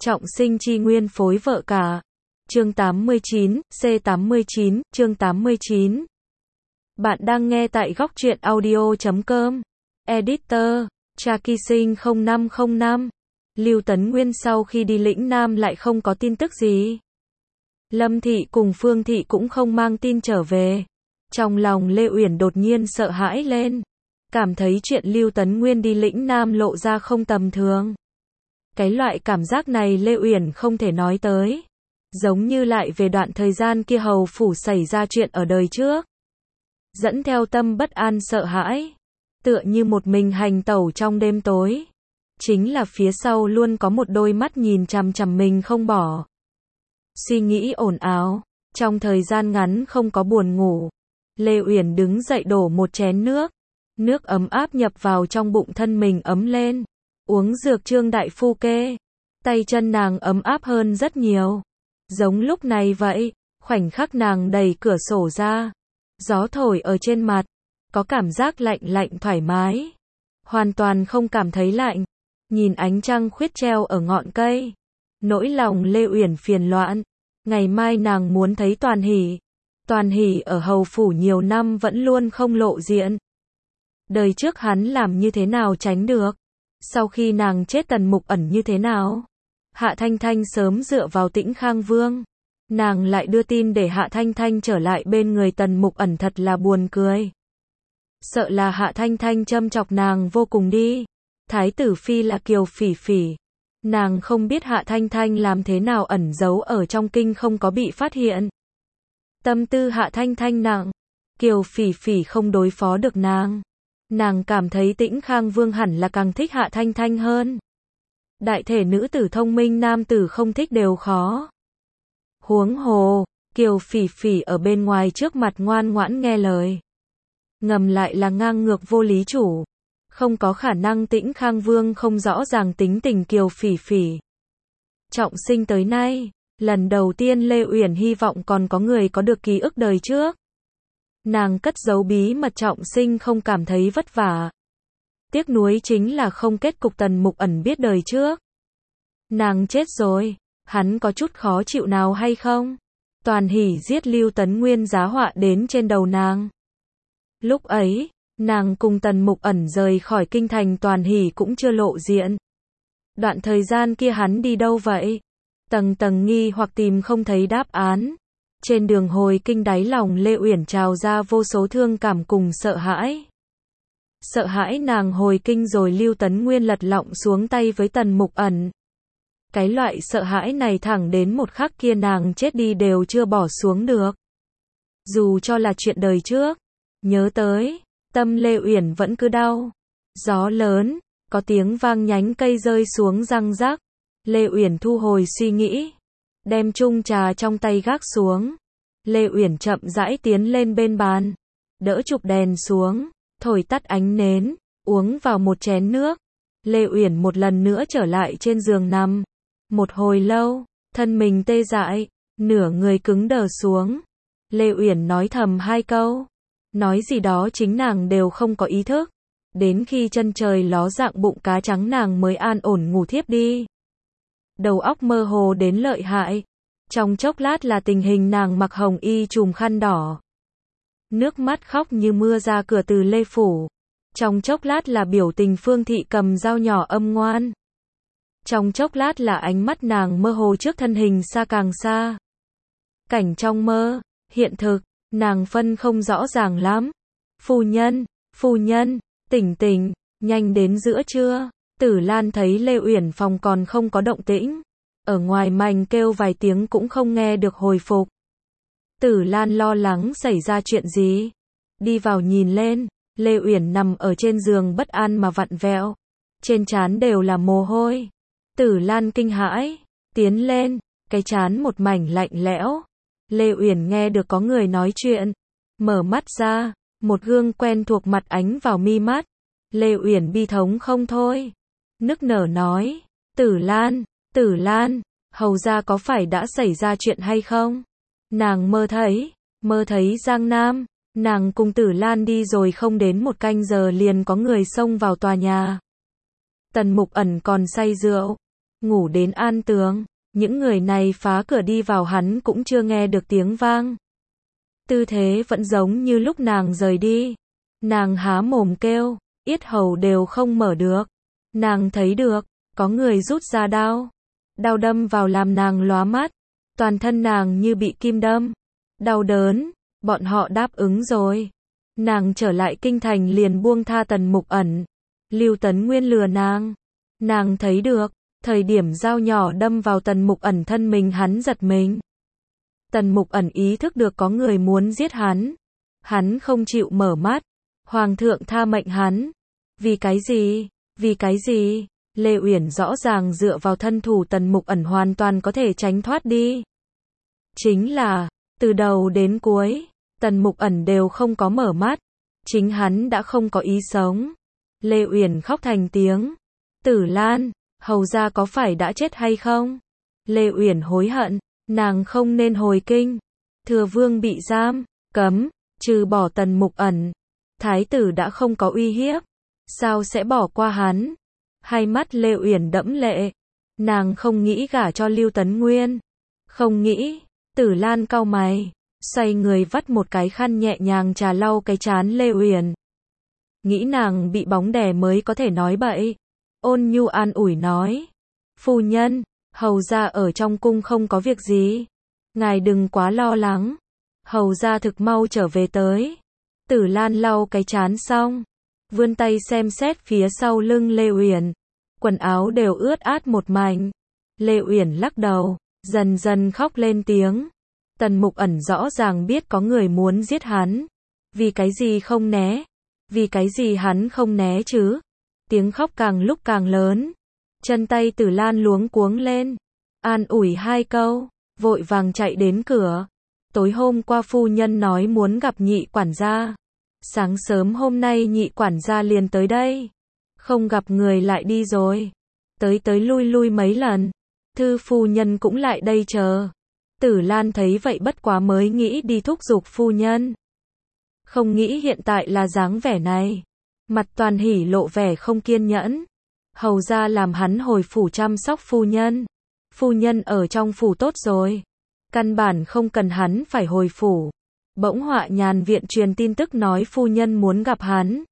Trọng sinh chi nguyên phối vợ cả. Chương 89, C89, chương 89. Bạn đang nghe tại góc truyện audio.com. Editor, Cha Kỳ Sinh 0505. Lưu Tấn Nguyên sau khi đi lĩnh Nam lại không có tin tức gì. Lâm Thị cùng Phương Thị cũng không mang tin trở về. Trong lòng Lê Uyển đột nhiên sợ hãi lên. Cảm thấy chuyện Lưu Tấn Nguyên đi lĩnh Nam lộ ra không tầm thường. Cái loại cảm giác này Lê Uyển không thể nói tới. Giống như lại về đoạn thời gian kia hầu phủ xảy ra chuyện ở đời trước. Dẫn theo tâm bất an sợ hãi. Tựa như một mình hành tẩu trong đêm tối. Chính là phía sau luôn có một đôi mắt nhìn chằm chằm mình không bỏ. Suy nghĩ ồn ào. Trong thời gian ngắn không có buồn ngủ. Lê Uyển đứng dậy đổ một chén nước. Nước ấm áp nhập vào trong bụng thân mình ấm lên. Uống dược Trương đại phu kê. Tay chân nàng ấm áp hơn rất nhiều. Giống lúc này vậy, khoảnh khắc nàng đẩy cửa sổ ra. Gió thổi ở trên mặt. Có cảm giác lạnh lạnh thoải mái. Hoàn toàn không cảm thấy lạnh. Nhìn ánh trăng khuyết treo ở ngọn cây. Nỗi lòng Lê Uyển phiền loạn. Ngày mai nàng muốn thấy Toàn Hỷ. Toàn Hỷ ở hầu phủ nhiều năm vẫn luôn không lộ diện. Đời trước hắn làm như thế nào tránh được? Sau khi nàng chết Tần Mục Ẩn như thế nào? Hạ Thanh Thanh sớm dựa vào Tĩnh Khang Vương. Nàng lại đưa tin để Hạ Thanh Thanh trở lại bên người Tần Mục Ẩn, thật là buồn cười. Sợ là Hạ Thanh Thanh châm chọc nàng vô cùng đi. Thái tử phi là Kiều Phỉ Phỉ. Nàng không biết Hạ Thanh Thanh làm thế nào ẩn giấu ở trong kinh không có bị phát hiện. Tâm tư Hạ Thanh Thanh nặng. Kiều Phỉ Phỉ không đối phó được nàng. Nàng cảm thấy Tĩnh Khang Vương hẳn là càng thích Hạ Thanh Thanh hơn. Đại thể nữ tử thông minh nam tử không thích đều khó. Huống hồ, Kiều Phỉ Phỉ ở bên ngoài trước mặt ngoan ngoãn nghe lời. Ngầm lại là ngang ngược vô lý chủ. Không có khả năng Tĩnh Khang Vương không rõ ràng tính tình Kiều Phỉ Phỉ. Trọng sinh tới nay, lần đầu tiên Lê Uyển hy vọng còn có người có được ký ức đời trước. Nàng cất giấu bí mật trọng sinh không cảm thấy vất vả. Tiếc nuối chính là không kết cục Tần Mục Ẩn biết đời trước. Nàng chết rồi, hắn có chút khó chịu nào hay không? Toàn Hỷ giết Lưu Tấn Nguyên giá họa đến trên đầu nàng. Lúc ấy, nàng cùng Tần Mục Ẩn rời khỏi kinh thành, Toàn Hỷ cũng chưa lộ diện. Đoạn thời gian kia hắn đi đâu vậy? Tầng tầng nghi hoặc tìm không thấy đáp án. Trên đường hồi kinh đáy lòng Lê Uyển trào ra vô số thương cảm cùng sợ hãi. Sợ hãi nàng hồi kinh rồi Lưu Tấn Nguyên lật lọng xuống tay với Tần Mục Ẩn. Cái loại sợ hãi này thẳng đến một khắc kia nàng chết đi đều chưa bỏ xuống được. Dù cho là chuyện đời trước, nhớ tới, tâm Lê Uyển vẫn cứ đau. Gió lớn, có tiếng vang nhánh cây rơi xuống răng rắc. Lê Uyển thu hồi suy nghĩ, đem chung trà trong tay gác xuống. Lê Uyển chậm rãi tiến lên bên bàn, đỡ chụp đèn xuống, thổi tắt ánh nến, uống vào một chén nước. Lê Uyển một lần nữa trở lại trên giường nằm. Một hồi lâu, thân mình tê dại, nửa người cứng đờ xuống. Lê Uyển nói thầm hai câu, nói gì đó chính nàng đều không có ý thức. Đến khi chân trời ló dạng bụng cá trắng nàng mới an ổn ngủ thiếp đi. Đầu óc mơ hồ đến lợi hại. Trong chốc lát là tình hình nàng mặc hồng y trùm khăn đỏ. Nước mắt khóc như mưa ra cửa từ Lê Phủ. Trong chốc lát là biểu tình Phương Thị cầm dao nhỏ âm ngoan. Trong chốc lát là ánh mắt nàng mơ hồ trước thân hình xa càng xa. Cảnh trong mơ, hiện thực, nàng phân không rõ ràng lắm. Phu nhân, tỉnh tỉnh, nhanh đến giữa trưa. Tử Lan thấy Lê Uyển phòng còn không có động tĩnh. Ở ngoài mành kêu vài tiếng cũng không nghe được hồi phục. Tử Lan lo lắng xảy ra chuyện gì. Đi vào nhìn lên, Lê Uyển nằm ở trên giường bất an mà vặn vẹo. Trên trán đều là mồ hôi. Tử Lan kinh hãi, tiến lên, cái trán một mảnh lạnh lẽo. Lê Uyển nghe được có người nói chuyện. Mở mắt ra, một gương quen thuộc mặt ánh vào mi mắt. Lê Uyển bi thống không thôi. Nức nở nói, Tử Lan, hầu ra có phải đã xảy ra chuyện hay không? Nàng mơ thấy Giang Nam, nàng cùng Tử Lan đi rồi không đến một canh giờ liền có người xông vào tòa nhà. Tần Mục Ẩn còn say rượu, ngủ đến an tường. Những người này phá cửa đi vào hắn cũng chưa nghe được tiếng vang. Tư thế vẫn giống như lúc nàng rời đi. Nàng há mồm kêu, yết hầu đều không mở được. Nàng thấy được, có người rút ra đao. Đao đâm vào làm nàng lóa mắt. Toàn thân nàng như bị kim đâm. Đau đớn, bọn họ đáp ứng rồi. Nàng trở lại kinh thành liền buông tha Tần Mục Ẩn. Lưu Tấn Nguyên lừa nàng. Nàng thấy được, thời điểm dao nhỏ đâm vào Tần Mục Ẩn thân mình hắn giật mình. Tần Mục Ẩn ý thức được có người muốn giết hắn. Hắn không chịu mở mắt. Hoàng thượng tha mệnh hắn. Vì cái gì? Vì cái gì? Lê Uyển rõ ràng dựa vào thân thủ Tần Mục Ẩn hoàn toàn có thể tránh thoát đi. Chính là, từ đầu đến cuối, Tần Mục Ẩn đều không có mở mắt. Chính hắn đã không có ý sống. Lê Uyển khóc thành tiếng. Tử Lan, hầu gia có phải đã chết hay không? Lê Uyển hối hận, nàng không nên hồi kinh. Thừa vương bị giam, cấm, trừ bỏ Tần Mục Ẩn. Thái tử đã không có uy hiếp. Sao sẽ bỏ qua hắn? Hai mắt Lê Uyển đẫm lệ. Nàng không nghĩ gả cho Lưu Tấn Nguyên. Không nghĩ. Tử Lan cau mày, xoay người vắt một cái khăn nhẹ nhàng trà lau cái trán Lê Uyển. Nghĩ nàng bị bóng đè mới có thể nói bậy. Ôn nhu an ủi nói. Phu nhân, hầu gia ở trong cung không có việc gì. Ngài đừng quá lo lắng. Hầu gia thực mau trở về tới. Tử Lan lau cái trán xong. Vươn tay xem xét phía sau lưng Lê Uyển. Quần áo đều ướt át một mảnh. Lê Uyển lắc đầu. Dần dần khóc lên tiếng. Tần Mục Ẩn rõ ràng biết có người muốn giết hắn. Vì cái gì không né? Vì cái gì hắn không né chứ? Tiếng khóc càng lúc càng lớn. Chân tay Tử Lan luống cuống lên. An ủi hai câu. Vội vàng chạy đến cửa. Tối hôm qua phu nhân nói muốn gặp nhị quản gia. Sáng sớm hôm nay nhị quản gia liền tới đây. Không gặp người lại đi rồi. Tới lui lui mấy lần. Thư phu nhân cũng lại đây chờ. Tử Lan thấy vậy bất quá mới nghĩ đi thúc giục phu nhân. Không nghĩ hiện tại là dáng vẻ này. Mặt Toàn Hỷ lộ vẻ không kiên nhẫn. Hầu ra làm hắn hồi phủ chăm sóc phu nhân. Phu nhân ở trong phủ tốt rồi. Căn bản không cần hắn phải hồi phủ. Bỗng Họa Nhàn viện truyền tin tức nói phu nhân muốn gặp hắn.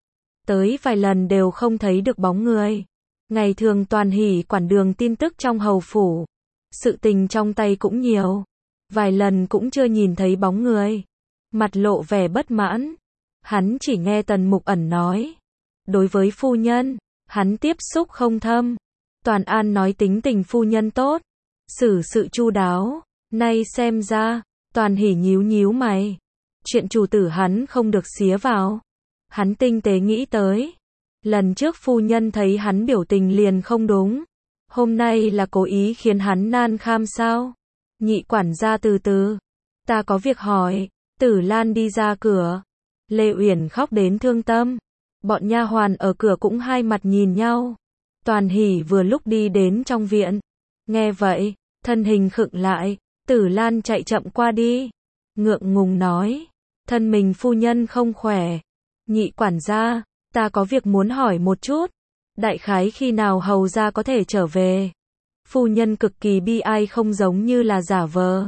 Tới vài lần đều không thấy được bóng người. Ngày thường Toàn Hỷ quản đường tin tức trong hầu phủ. Sự tình trong tay cũng nhiều. Vài lần cũng chưa nhìn thấy bóng người. Mặt lộ vẻ bất mãn. Hắn chỉ nghe Tần Mục Ẩn nói. Đối với phu nhân, hắn tiếp xúc không thâm. Toàn An nói tính tình phu nhân tốt. Xử sự chu đáo. Nay xem ra, Toàn Hỷ nhíu nhíu mày. Chuyện chủ tử hắn không được xía vào. Hắn tinh tế nghĩ tới. Lần trước phu nhân thấy hắn biểu tình liền không đúng. Hôm nay là cố ý khiến hắn nan kham sao? Nhị quản gia từ từ. Ta có việc hỏi. Tử Lan đi ra cửa. Lê Uyển khóc đến thương tâm. Bọn nha hoàn ở cửa cũng hai mặt nhìn nhau. Toàn Hỷ vừa lúc đi đến trong viện. Nghe vậy, thân hình khựng lại. Tử Lan chạy chậm qua đi. Ngượng ngùng nói. Thân mình phu nhân không khỏe. Nhị quản gia, ta có việc muốn hỏi một chút. Đại khái khi nào hầu gia có thể trở về? Phu nhân cực kỳ bi ai không giống như là giả vờ.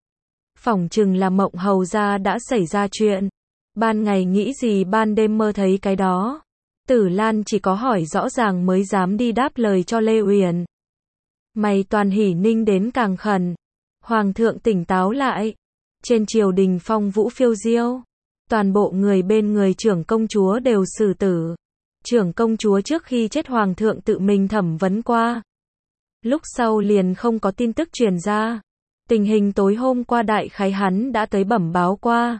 Phỏng chừng là mộng hầu gia đã xảy ra chuyện. Ban ngày nghĩ gì ban đêm mơ thấy cái đó. Tử Lan chỉ có hỏi rõ ràng mới dám đi đáp lời cho Lê Uyển. Mày Toàn Hỷ ninh đến càng khẩn. Hoàng thượng tỉnh táo lại. Trên triều đình phong vũ phiêu diêu. Toàn bộ người bên người trưởng công chúa đều xử tử. Trưởng công chúa trước khi chết hoàng thượng tự mình thẩm vấn qua. Lúc sau liền không có tin tức truyền ra. Tình hình tối hôm qua đại khái hắn đã tới bẩm báo qua.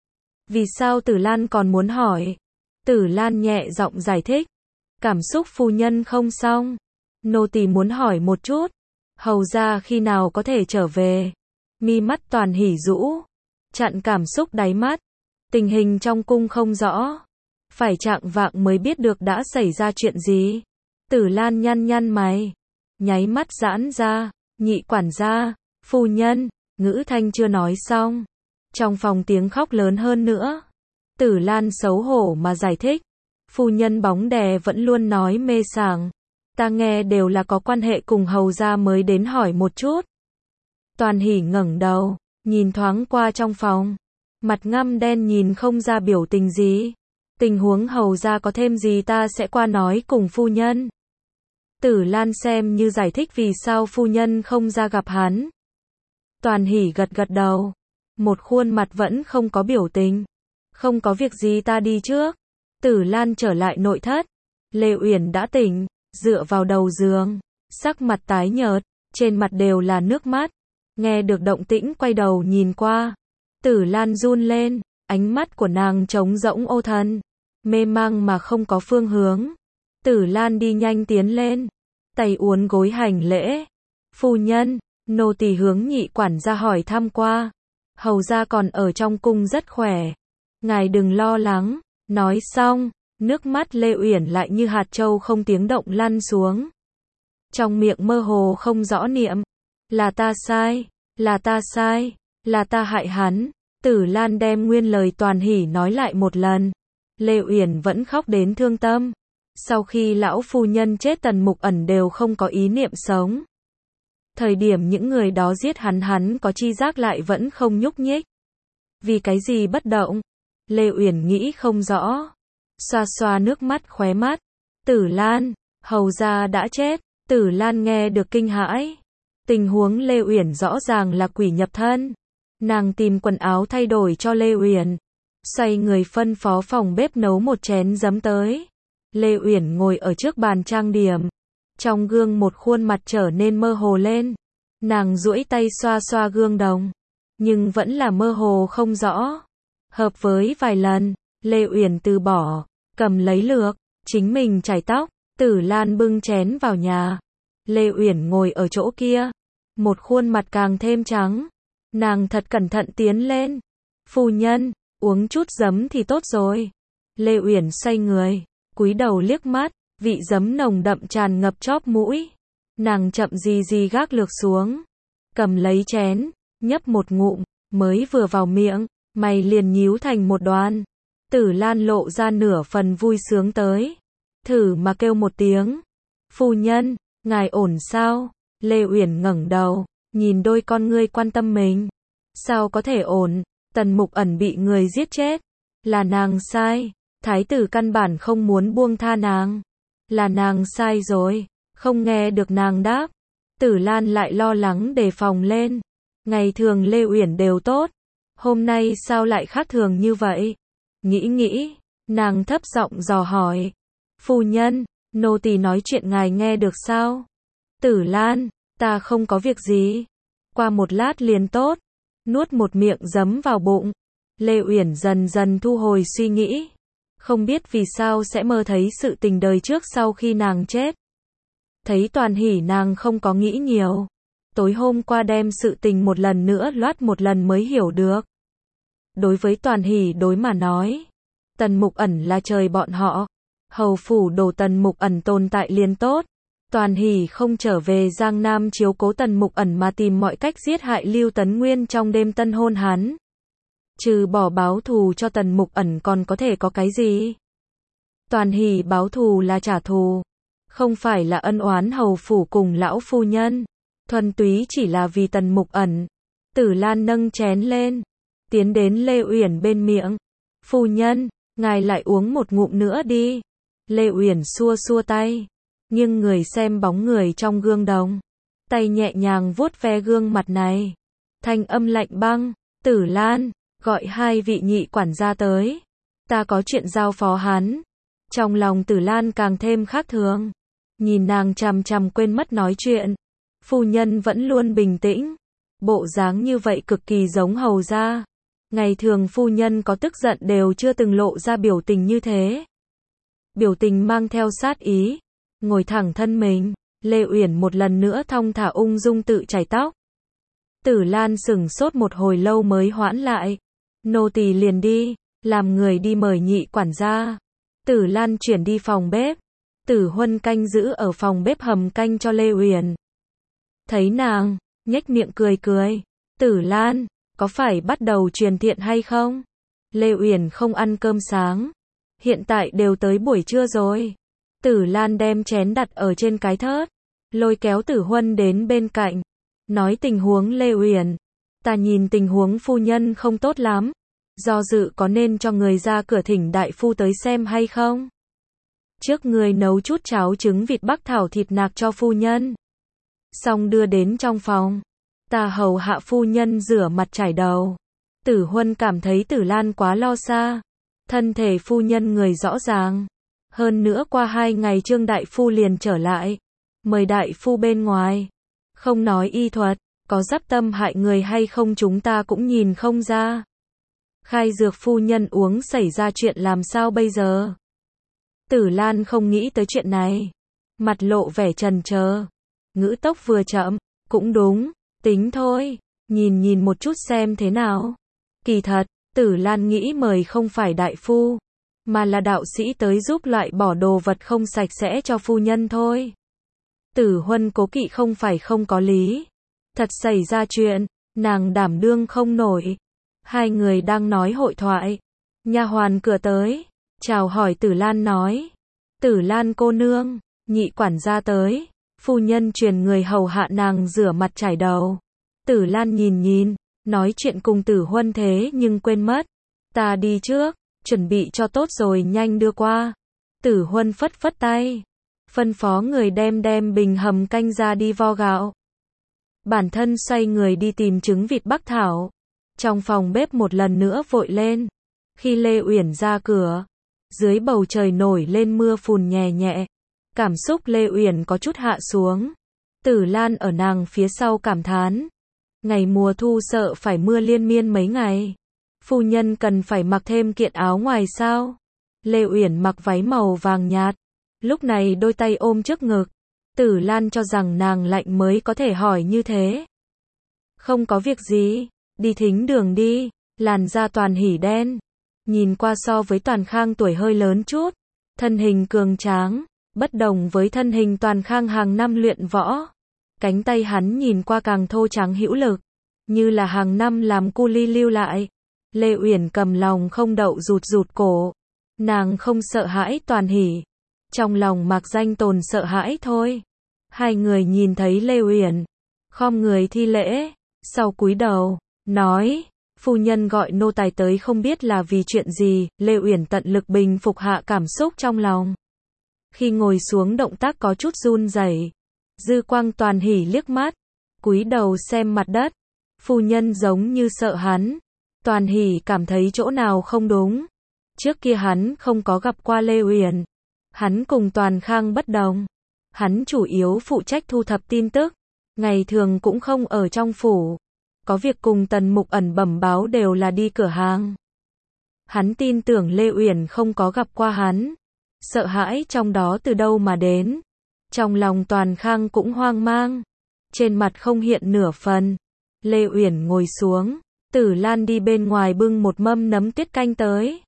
Vì sao Tử Lan còn muốn hỏi? Tử Lan nhẹ giọng giải thích. Cảm xúc phu nhân không xong. Nô tỳ muốn hỏi một chút. Hầu gia khi nào có thể trở về? Mi mắt Toàn Hỷ rũ. Chặn cảm xúc đáy mắt. Tình hình trong cung không rõ. Phải chạng vạng mới biết được đã xảy ra chuyện gì. Tử Lan nhăn nhăn mày. Nháy mắt giãn ra. Nhị quản gia, phu nhân, ngữ thanh chưa nói xong. Trong phòng tiếng khóc lớn hơn nữa. Tử Lan xấu hổ mà giải thích. Phu nhân bóng đè vẫn luôn nói mê sảng. Ta nghe đều là có quan hệ cùng hầu gia mới đến hỏi một chút. Toàn Hỷ ngẩng đầu, nhìn thoáng qua trong phòng. Mặt ngăm đen nhìn không ra biểu tình gì. Tình huống hầu gia có thêm gì ta sẽ qua nói cùng phu nhân. Tử Lan xem như giải thích vì sao phu nhân không ra gặp hắn. Toàn Hỷ gật gật đầu. Một khuôn mặt vẫn không có biểu tình. Không có việc gì ta đi trước. Tử Lan trở lại nội thất. Lê Uyển đã tỉnh, dựa vào đầu giường. Sắc mặt tái nhợt, trên mặt đều là nước mắt. Nghe được động tĩnh quay đầu nhìn qua. Tử Lan run lên, ánh mắt của nàng trống rỗng ô thần. Mê mang mà không có phương hướng. Tử Lan đi nhanh tiến lên. Tay uốn gối hành lễ. Phu nhân, nô tỳ hướng nhị quản gia hỏi thăm qua. Hầu gia còn ở trong cung rất khỏe. Ngài đừng lo lắng. Nói xong, nước mắt Lê Uyển lại như hạt châu không tiếng động lăn xuống. Trong miệng mơ hồ không rõ niệm. Là ta sai, là ta sai, là ta hại hắn. Tử Lan đem nguyên lời Toàn Hỷ nói lại một lần. Lê Uyển vẫn khóc đến thương tâm. Sau khi lão phu nhân chết Tần Mục Ẩn đều không có ý niệm sống. Thời điểm những người đó giết hắn có chi giác lại vẫn không nhúc nhích. Vì cái gì bất động? Lê Uyển nghĩ không rõ. Xoa xoa nước mắt khóe mắt. Tử Lan, hầu gia đã chết. Tử Lan nghe được kinh hãi. Tình huống Lê Uyển rõ ràng là quỷ nhập thân. Nàng tìm quần áo thay đổi cho Lê Uyển. Xoay người phân phó phòng bếp nấu một chén giấm tới. Lê Uyển ngồi ở trước bàn trang điểm. Trong gương một khuôn mặt trở nên mơ hồ lên. Nàng duỗi tay xoa xoa gương đồng. Nhưng vẫn là mơ hồ không rõ. Hợp với vài lần, Lê Uyển từ bỏ, cầm lấy lược, chính mình chải tóc. Tử Lan bưng chén vào nhà. Lê Uyển ngồi ở chỗ kia. Một khuôn mặt càng thêm trắng. Nàng thật cẩn thận tiến lên. Phu nhân, uống chút giấm thì tốt rồi. Lê Uyển xoay người, cúi đầu liếc mắt, vị giấm nồng đậm tràn ngập chóp mũi. Nàng chậm gì gác lược xuống. Cầm lấy chén, nhấp một ngụm, mới vừa vào miệng, mày liền nhíu thành một đoàn. Tử Lan lộ ra nửa phần vui sướng tới. Thử mà kêu một tiếng. Phu nhân, ngài ổn sao? Lê Uyển ngẩng đầu, nhìn đôi con ngươi quan tâm mình. Sao có thể ổn? Tần Mục Ẩn bị người giết chết. Là nàng sai. Thái tử căn bản không muốn buông tha nàng. Là nàng sai rồi. Không nghe được nàng đáp. Tử Lan lại lo lắng đề phòng lên. Ngày thường Lê Uyển đều tốt. Hôm nay sao lại khác thường như vậy? Nghĩ, nàng thấp giọng dò hỏi. Phu nhân, nô tỳ nói chuyện ngài nghe được sao? Tử Lan, ta không có việc gì. Qua một lát liền tốt. Nuốt một miệng giấm vào bụng. Lê Uyển dần dần thu hồi suy nghĩ. Không biết vì sao sẽ mơ thấy sự tình đời trước sau khi nàng chết. Thấy Toàn Hỷ nàng không có nghĩ nhiều. Tối hôm qua đem sự tình một lần nữa loát một lần mới hiểu được. Đối với Toàn Hỷ đối mà nói. Tần Mục Ẩn là trời bọn họ. Hầu phủ đổ Tần Mục Ẩn tồn tại liền tốt. Toàn Hỷ không trở về Giang Nam chiếu cố Tần Mục Ẩn mà tìm mọi cách giết hại Lưu Tấn Nguyên trong đêm tân hôn hắn. Trừ bỏ báo thù cho Tần Mục Ẩn còn có thể có cái gì? Toàn Hỷ báo thù là trả thù. Không phải là ân oán hầu phủ cùng lão phu nhân. Thuần túy chỉ là vì Tần Mục Ẩn. Tử Lan nâng chén lên. Tiến đến Lê Uyển bên miệng. Phu nhân, ngài lại uống một ngụm nữa đi. Lê Uyển xua xua tay. Nhưng người xem bóng người trong gương đồng. Tay nhẹ nhàng vuốt ve gương mặt này. Thanh âm lạnh băng. Tử Lan, gọi hai vị nhị quản gia tới. Ta có chuyện giao phó hắn. Trong lòng Tử Lan càng thêm khác thường. Nhìn nàng chằm chằm quên mất nói chuyện. Phu nhân vẫn luôn bình tĩnh. Bộ dáng như vậy cực kỳ giống hầu gia. Ngày thường phu nhân có tức giận đều chưa từng lộ ra biểu tình như thế. Biểu tình mang theo sát ý. Ngồi thẳng thân mình. Lê Uyển một lần nữa thong thả ung dung tự chải tóc. Tử Lan sững sốt một hồi lâu mới hoãn lại. Nô tỳ liền đi. Làm người đi mời nhị quản gia. Tử Lan chuyển đi phòng bếp. Tử Huân canh giữ ở phòng bếp hầm canh cho Lê Uyển. Thấy nàng, nhếch miệng cười. Tử Lan, có phải bắt đầu truyền thiện hay không? Lê Uyển không ăn cơm sáng. Hiện tại đều tới buổi trưa rồi. Tử Lan đem chén đặt ở trên cái thớt, lôi kéo Tử Huân đến bên cạnh, nói tình huống Lê Uyển. Ta nhìn tình huống phu nhân không tốt lắm, do dự có nên cho người ra cửa thỉnh đại phu tới xem hay không? Trước người nấu chút cháo trứng vịt bắc thảo thịt nạc cho phu nhân. Xong đưa đến trong phòng. Ta hầu hạ phu nhân rửa mặt chải đầu. Tử Huân cảm thấy Tử Lan quá lo xa. Thân thể phu nhân người rõ ràng. Hơn nữa qua 2 ngày Trương đại phu liền trở lại. Mời đại phu bên ngoài. Không nói y thuật, có dắp tâm hại người hay không chúng ta cũng nhìn không ra. Khai dược phu nhân uống xảy ra chuyện làm sao bây giờ? Tử Lan không nghĩ tới chuyện này. Mặt lộ vẻ trần trờ. Ngữ tốc vừa chậm, cũng đúng, tính thôi, nhìn một chút xem thế nào. Kỳ thật, Tử Lan nghĩ mời không phải đại phu, mà là đạo sĩ tới giúp loại bỏ đồ vật không sạch sẽ cho phu nhân thôi. Tử Huân cố kỵ không phải không có lý. Thật xảy ra chuyện, nàng đảm đương không nổi. Hai người đang nói hội thoại. Nha hoàn cửa tới, chào hỏi Tử Lan nói. Tử Lan cô nương, nhị quản gia tới. Phu nhân truyền người hầu hạ nàng rửa mặt chải đầu. Tử Lan nhìn, nói chuyện cùng Tử Huân thế nhưng quên mất. Ta đi trước, chuẩn bị cho tốt rồi nhanh đưa qua. Tử Huân phất tay. Phân phó người đem bình hầm canh ra đi vo gạo. Bản thân xoay người đi tìm trứng vịt bắc thảo. Trong phòng bếp một lần nữa vội lên. Khi Lê Uyển ra cửa, dưới bầu trời nổi lên mưa phùn nhẹ nhẹ. Cảm xúc Lê Uyển có chút hạ xuống. Tử Lan ở nàng phía sau cảm thán. Ngày mùa thu sợ phải mưa liên miên mấy ngày. Phu nhân cần phải mặc thêm kiện áo ngoài sao? Lê Uyển mặc váy màu vàng nhạt. Lúc này đôi tay ôm trước ngực. Tử Lan cho rằng nàng lạnh mới có thể hỏi như thế. Không có việc gì, đi thính đường đi. Làn da Toàn Hỷ đen. Nhìn qua so với Toàn Khang tuổi hơi lớn chút. Thân hình cường tráng. Bất đồng với thân hình Toàn Khang hàng năm luyện võ. Cánh tay hắn nhìn qua càng thô trắng hữu lực. Như là hàng năm làm cu li lưu lại. Lê Uyển cầm lòng không đậu rụt cổ. Nàng không sợ hãi Toàn Hỷ. Trong lòng Mạc Danh Tồn sợ hãi thôi. Hai người nhìn thấy Lê Uyển. Khom người thi lễ. Sau cúi đầu. Nói. Phu nhân gọi nô tài tới không biết là vì chuyện gì. Lê Uyển tận lực bình phục hạ cảm xúc trong lòng. Khi ngồi xuống động tác có chút run rẩy. Dư quang Toàn Hỷ liếc mắt. Cúi đầu xem mặt đất. Phu nhân giống như sợ hắn. Toàn Hỷ cảm thấy chỗ nào không đúng. Trước kia hắn không có gặp qua Lê Uyển. Hắn cùng Toàn Khang bất đồng. Hắn chủ yếu phụ trách thu thập tin tức. Ngày thường cũng không ở trong phủ. Có việc cùng Tần Mục Ẩn bẩm báo đều là đi cửa hàng. Hắn tin tưởng Lê Uyển không có gặp qua hắn. Sợ hãi trong đó từ đâu mà đến. Trong lòng Toàn Khang cũng hoang mang. Trên mặt không hiện nửa phần. Lê Uyển ngồi xuống. Tử Lan đi bên ngoài bưng một mâm nấm tiết canh tới.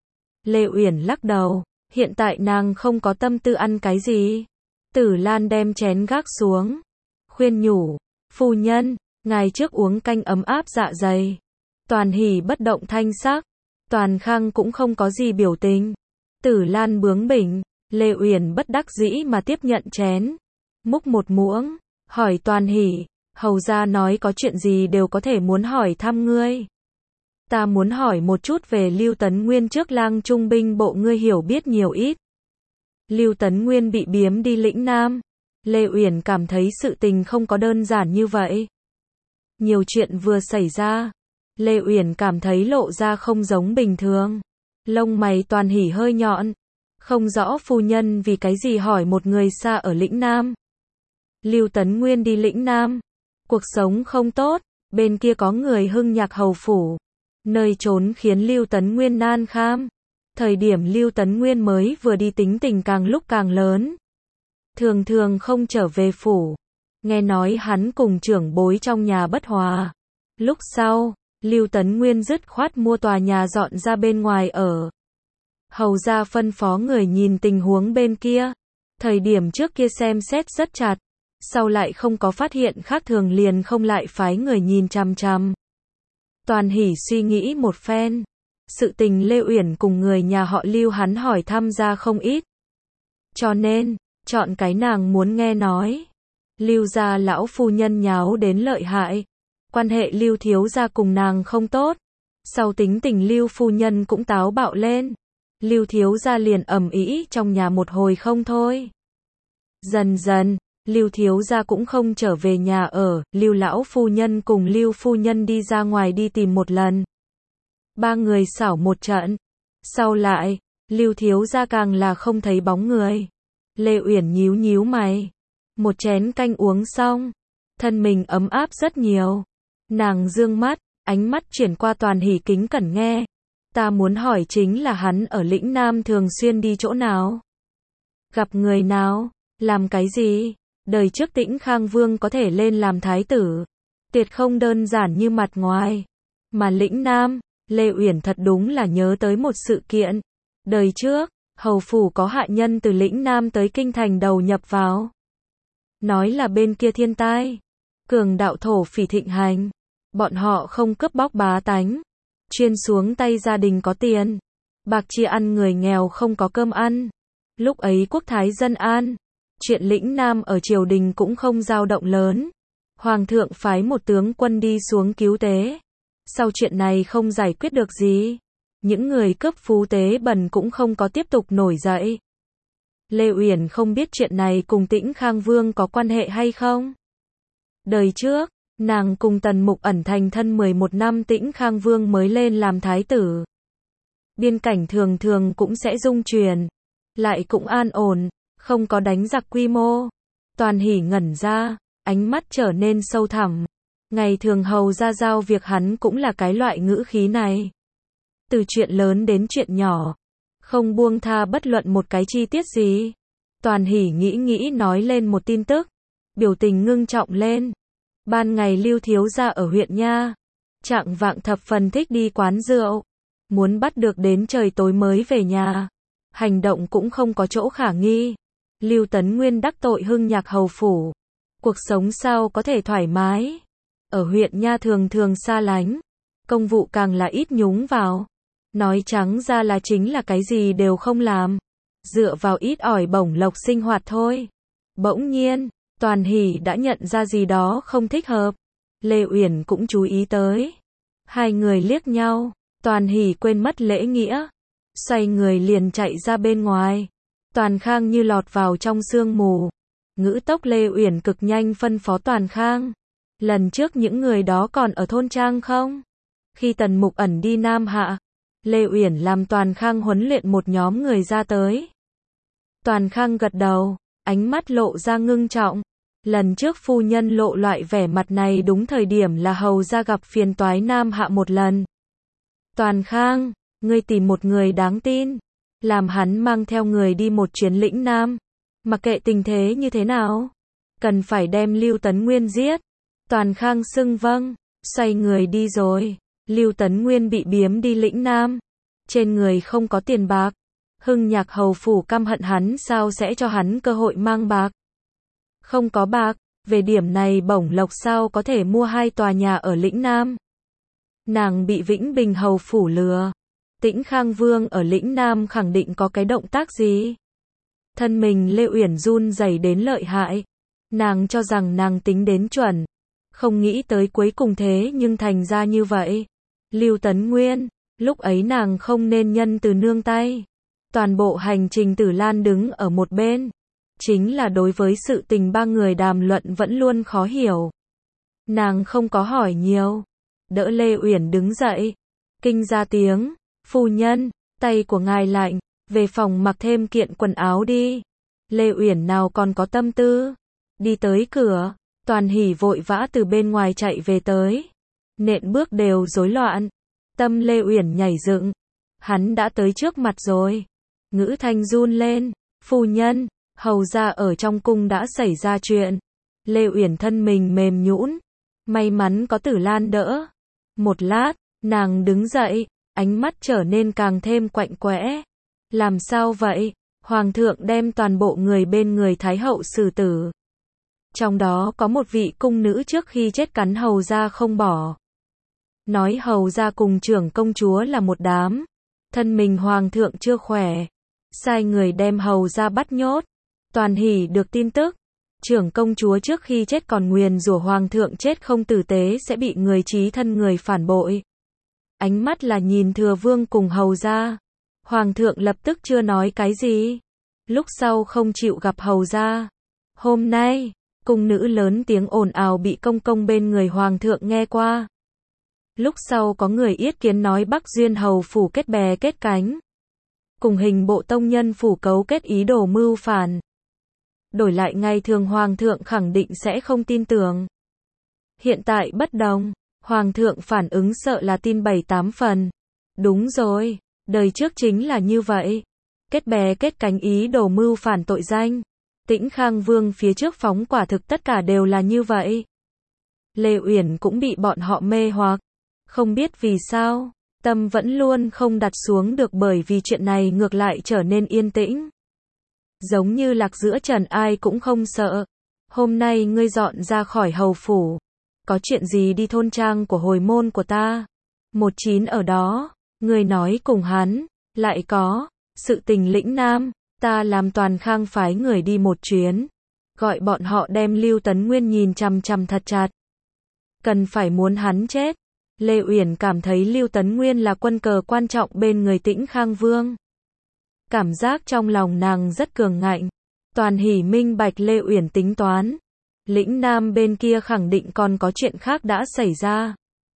Lê Uyển lắc đầu. Hiện tại nàng không có tâm tư ăn cái gì. Tử Lan đem chén gác xuống. Khuyên nhủ. Phu nhân, ngài trước uống canh ấm áp dạ dày. Toàn Hỷ bất động thanh sắc. Toàn Khang cũng không có gì biểu tình. Tử Lan bướng bỉnh. Lê Uyển bất đắc dĩ mà tiếp nhận chén. Múc một muỗng. Hỏi Toàn Hỷ. Hầu gia nói có chuyện gì đều có thể muốn hỏi thăm ngươi. Ta muốn hỏi một chút về Lưu Tấn Nguyên trước Lang Trung binh bộ ngươi hiểu biết nhiều ít. Lưu Tấn Nguyên bị biếm đi lĩnh Nam. Lê Uyển cảm thấy sự tình không có đơn giản như vậy. Nhiều chuyện vừa xảy ra. Lê Uyển cảm thấy lộ ra không giống bình thường. Lông mày Toàn Hỷ hơi nhọn. Không rõ phu nhân vì cái gì hỏi một người xa ở lĩnh Nam. Lưu Tấn Nguyên đi lĩnh Nam. Cuộc sống không tốt. Bên kia có người Hưng Nhạc hầu phủ. Nơi trốn khiến Lưu Tấn Nguyên nan kham. Thời điểm Lưu Tấn Nguyên mới vừa đi tính tình càng lúc càng lớn. Thường không trở về phủ. Nghe nói hắn cùng trưởng bối trong nhà bất hòa. Lúc sau, Lưu Tấn Nguyên dứt khoát mua tòa nhà dọn ra bên ngoài ở. Hầu ra phân phó người nhìn tình huống bên kia. Thời điểm trước kia xem xét rất chặt. Sau lại không có phát hiện khác thường liền không lại phái người nhìn chằm chằm. Toàn Hỷ suy nghĩ một phen. Sự tình Lê Uyển cùng người nhà họ Lưu hắn hỏi thăm ra không ít. cho nên, chọn cái nàng muốn nghe nói. Lưu gia lão phu nhân nháo đến lợi hại. Quan hệ Lưu thiếu gia cùng nàng không tốt. Sau tính tình Lưu phu nhân cũng táo bạo lên. Lưu thiếu gia liền ầm ĩ trong nhà một hồi không thôi. Dần dần, Lưu thiếu gia cũng không trở về nhà ở, Lưu lão phu nhân cùng Lưu phu nhân đi ra ngoài đi tìm một lần. Ba người xảo một trận. Sau lại, Lưu thiếu gia càng là không thấy bóng người. Lê Uyển nhíu nhíu mày. Một chén canh uống xong, thân mình ấm áp rất nhiều. Nàng dương mắt, ánh mắt chuyển qua Toàn Hỷ kính cẩn nghe. Ta muốn hỏi chính là hắn ở lĩnh Nam thường xuyên đi chỗ nào? Gặp người nào? Làm cái gì? Đời trước Tĩnh Khang Vương có thể lên làm thái tử. Tuyệt không đơn giản như mặt ngoài. Mà lĩnh Nam, Lê Uyển thật đúng là nhớ tới một sự kiện. Đời trước, hầu phủ có hạ nhân từ lĩnh Nam tới kinh thành đầu nhập vào. Nói là bên kia thiên tai. Cường đạo thổ phỉ thịnh hành. Bọn họ không cướp bóc bá tánh. Chuyên xuống tay gia đình có tiền. Bạc chia ăn người nghèo không có cơm ăn. Lúc ấy quốc thái dân an. Chuyện lĩnh Nam ở triều đình cũng không dao động lớn. Hoàng thượng phái một tướng quân đi xuống cứu tế. Sau chuyện này không giải quyết được gì. Những người cướp phú tế bần cũng không có tiếp tục nổi dậy. Lê Uyển không biết chuyện này cùng Tĩnh Khang Vương có quan hệ hay không. Đời trước, nàng cùng Tần Mục Ẩn thành thân 11 năm Tĩnh Khang Vương mới lên làm thái tử. Biên cảnh thường thường cũng sẽ dung chuyển. Lại cũng an ổn, không có đánh giặc quy mô. Toàn Hỷ ngẩn ra, ánh mắt trở nên sâu thẳm. Ngày thường hầu ra giao việc hắn cũng là cái loại ngữ khí này. Từ chuyện lớn đến chuyện nhỏ. Không buông tha bất luận một cái chi tiết gì. Toàn Hỷ nghĩ nói lên một tin tức. Biểu tình ngưng trọng lên. Ban ngày Lưu thiếu gia ở huyện nha. Trạng vạng thập phần thích đi quán rượu. Muốn bắt được đến trời tối mới về nhà. Hành động cũng không có chỗ khả nghi. Lưu Tấn Nguyên đắc tội Hưng Nhạc hầu phủ. Cuộc sống sao có thể thoải mái. Ở huyện nha thường thường xa lánh. Công vụ càng là ít nhúng vào. Nói trắng ra là chính là cái gì đều không làm. Dựa vào ít ỏi bổng lộc sinh hoạt thôi. Bỗng nhiên, Toàn Hỷ đã nhận ra gì đó không thích hợp. Lê Uyển cũng chú ý tới. Hai người liếc nhau. Toàn Hỷ quên mất lễ nghĩa. Xoay người liền chạy ra bên ngoài. Toàn Khang như lọt vào trong sương mù. Ngữ tốc Lê Uyển cực nhanh phân phó Toàn Khang. Lần trước những người đó còn ở thôn trang không? Khi Tần Mục Ẩn đi Nam Hạ, Lê Uyển làm Toàn Khang huấn luyện một nhóm người ra tới. Toàn Khang gật đầu, ánh mắt lộ ra ngưng trọng. Lần trước phu nhân lộ loại vẻ mặt này đúng thời điểm là hầu ra gặp phiền toái Nam Hạ một lần. Toàn Khang, ngươi tìm một người đáng tin. Làm hắn mang theo người đi một chuyến lĩnh Nam. Mặc kệ tình thế như thế nào. Cần phải đem Lưu Tấn Nguyên giết. Toàn Khang xưng vâng. Xoay người đi rồi. Lưu Tấn Nguyên bị biếm đi lĩnh Nam. Trên người không có tiền bạc. Hưng Nhạc hầu phủ căm hận hắn sao sẽ cho hắn cơ hội mang bạc. Không có bạc. Về điểm này bổng lộc sao có thể mua 2 tòa nhà ở lĩnh Nam. Nàng bị Vĩnh Bình hầu phủ lừa. Tĩnh Khang Vương ở lĩnh Nam khẳng định có cái động tác gì. Thân mình Lê Uyển run rẩy đến lợi hại. Nàng cho rằng nàng tính đến chuẩn. Không nghĩ tới cuối cùng thế nhưng thành ra như vậy. Lưu Tấn Nguyên, lúc ấy nàng không nên nhân từ nương tay. Toàn bộ hành trình Tử Lan đứng ở một bên. Chính là đối với sự tình ba người đàm luận vẫn luôn khó hiểu. Nàng không có hỏi nhiều. Đỡ Lê Uyển đứng dậy. Kinh ra tiếng. Phu nhân, tay của ngài lạnh. Về phòng mặc thêm kiện quần áo đi. Lê Uyển nào còn có tâm tư. Đi tới cửa. Toàn Hỷ vội vã từ bên ngoài chạy về tới. Nện bước đều rối loạn. Tâm Lê Uyển nhảy dựng. Hắn đã tới trước mặt rồi. Ngữ thanh run lên. Phu nhân, hầu ra ở trong cung đã xảy ra chuyện. Lê Uyển thân mình mềm nhũn. May mắn có Tử Lan đỡ. Một lát, nàng đứng dậy. Ánh mắt trở nên càng thêm quạnh quẽ. Làm sao vậy? Hoàng thượng đem toàn bộ người bên người Thái hậu xử tử. Trong đó có một vị cung nữ trước khi chết cắn hầu ra không bỏ. Nói hầu ra cùng trưởng công chúa là một đám. Thân mình hoàng thượng chưa khỏe. sai người đem hầu ra bắt nhốt. Toàn Hỷ được tin tức, trưởng công chúa trước khi chết còn nguyền rủa hoàng thượng chết không tử tế sẽ bị người chí thân người phản bội. Ánh mắt là nhìn Thừa Vương cùng hầu ra. Hoàng thượng lập tức chưa nói cái gì. Lúc sau không chịu gặp hầu ra. Hôm nay, cung nữ lớn tiếng ồn ào bị công công bên người hoàng thượng nghe qua. Lúc sau có người yết kiến nói Bắc Duyên hầu phủ kết bè kết cánh. Cùng hình bộ tông nhân phủ cấu kết ý đồ mưu phản. Đổi lại ngày thường hoàng thượng khẳng định sẽ không tin tưởng. Hiện tại bất đồng, hoàng thượng phản ứng sợ là tin 7-8 phần. Đúng rồi, đời trước chính là như vậy. Kết bè kết cánh ý đồ mưu phản tội danh. Tĩnh Khang Vương phía trước phóng quả thực tất cả đều là như vậy. Lê Uyển cũng bị bọn họ mê hoặc. Không biết vì sao, tâm vẫn luôn không đặt xuống được bởi vì chuyện này ngược lại trở nên yên tĩnh. Giống như lạc giữa trần ai cũng không sợ. Hôm nay ngươi dọn ra khỏi hầu phủ. Có chuyện gì đi thôn trang của hồi môn của ta. 19 ở đó, ngươi nói cùng hắn, lại có, sự tình lĩnh Nam, ta làm Toàn Khang phái người đi một chuyến. Gọi bọn họ đem Lưu Tấn Nguyên nhìn chằm chằm thật chặt. Cần phải muốn hắn chết. Lê Uyển cảm thấy Lưu Tấn Nguyên là quân cờ quan trọng bên người Tĩnh Khang Vương. Cảm giác trong lòng nàng rất cường ngạnh. Toàn Hỷ minh bạch Lê Uyển tính toán. Lĩnh Nam bên kia khẳng định còn có chuyện khác đã xảy ra.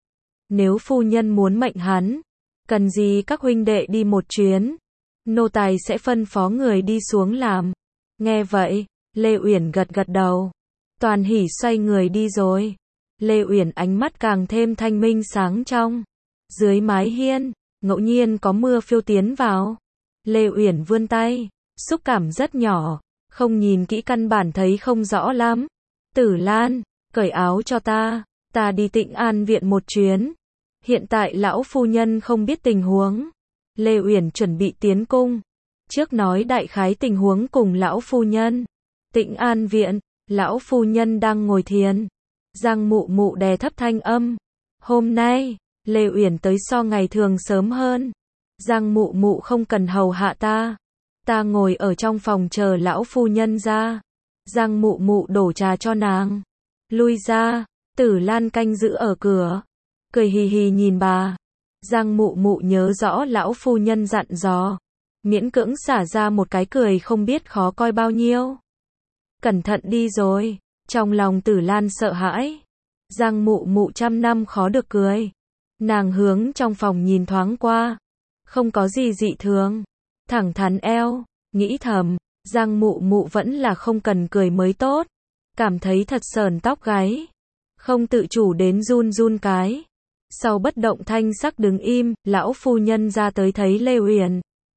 Nếu phu nhân muốn mệnh hắn, cần gì các huynh đệ đi một chuyến. Nô tài sẽ phân phó người đi xuống làm. Nghe vậy, Lê Uyển gật gật đầu. Toàn Hỷ xoay người đi rồi. Lê Uyển ánh mắt càng thêm thanh minh sáng trong. Dưới mái hiên, ngẫu nhiên có mưa phiêu tiến vào. Lê Uyển vươn tay, xúc cảm rất nhỏ, không nhìn kỹ căn bản thấy không rõ lắm. Tử Lan, cởi áo cho ta đi Tịnh An viện một chuyến. Hiện tại lão phu nhân không biết tình huống. Lê Uyển chuẩn bị tiến cung. Trước nói đại khái tình huống cùng lão phu nhân. Tịnh An viện, lão phu nhân đang ngồi thiền. Giang Mụ Mụ đè thấp thanh âm. Hôm nay, Lê Uyển tới so ngày thường sớm hơn. Giang Mụ Mụ không cần hầu hạ ta. Ta ngồi ở trong phòng chờ lão phu nhân ra. Giang Mụ Mụ đổ trà cho nàng. Lui ra, Tử Lan canh giữ ở cửa. Cười hì hì nhìn bà. Giang Mụ Mụ nhớ rõ lão phu nhân dặn dò. Miễn cưỡng xả ra một cái cười không biết khó coi bao nhiêu. Cẩn thận đi rồi. Trong lòng Tử Lan sợ hãi. Giang Mụ Mụ trăm năm khó được cười. Nàng hướng trong phòng nhìn thoáng qua. Không có gì dị thường. Thẳng thắn eo. Nghĩ thầm. Giang Mụ Mụ vẫn là không cần cười mới tốt. Cảm thấy thật sờn tóc gáy. Không tự chủ đến run run cái. Sau bất động thanh sắc đứng im, lão phu nhân ra tới thấy Lê Uyển.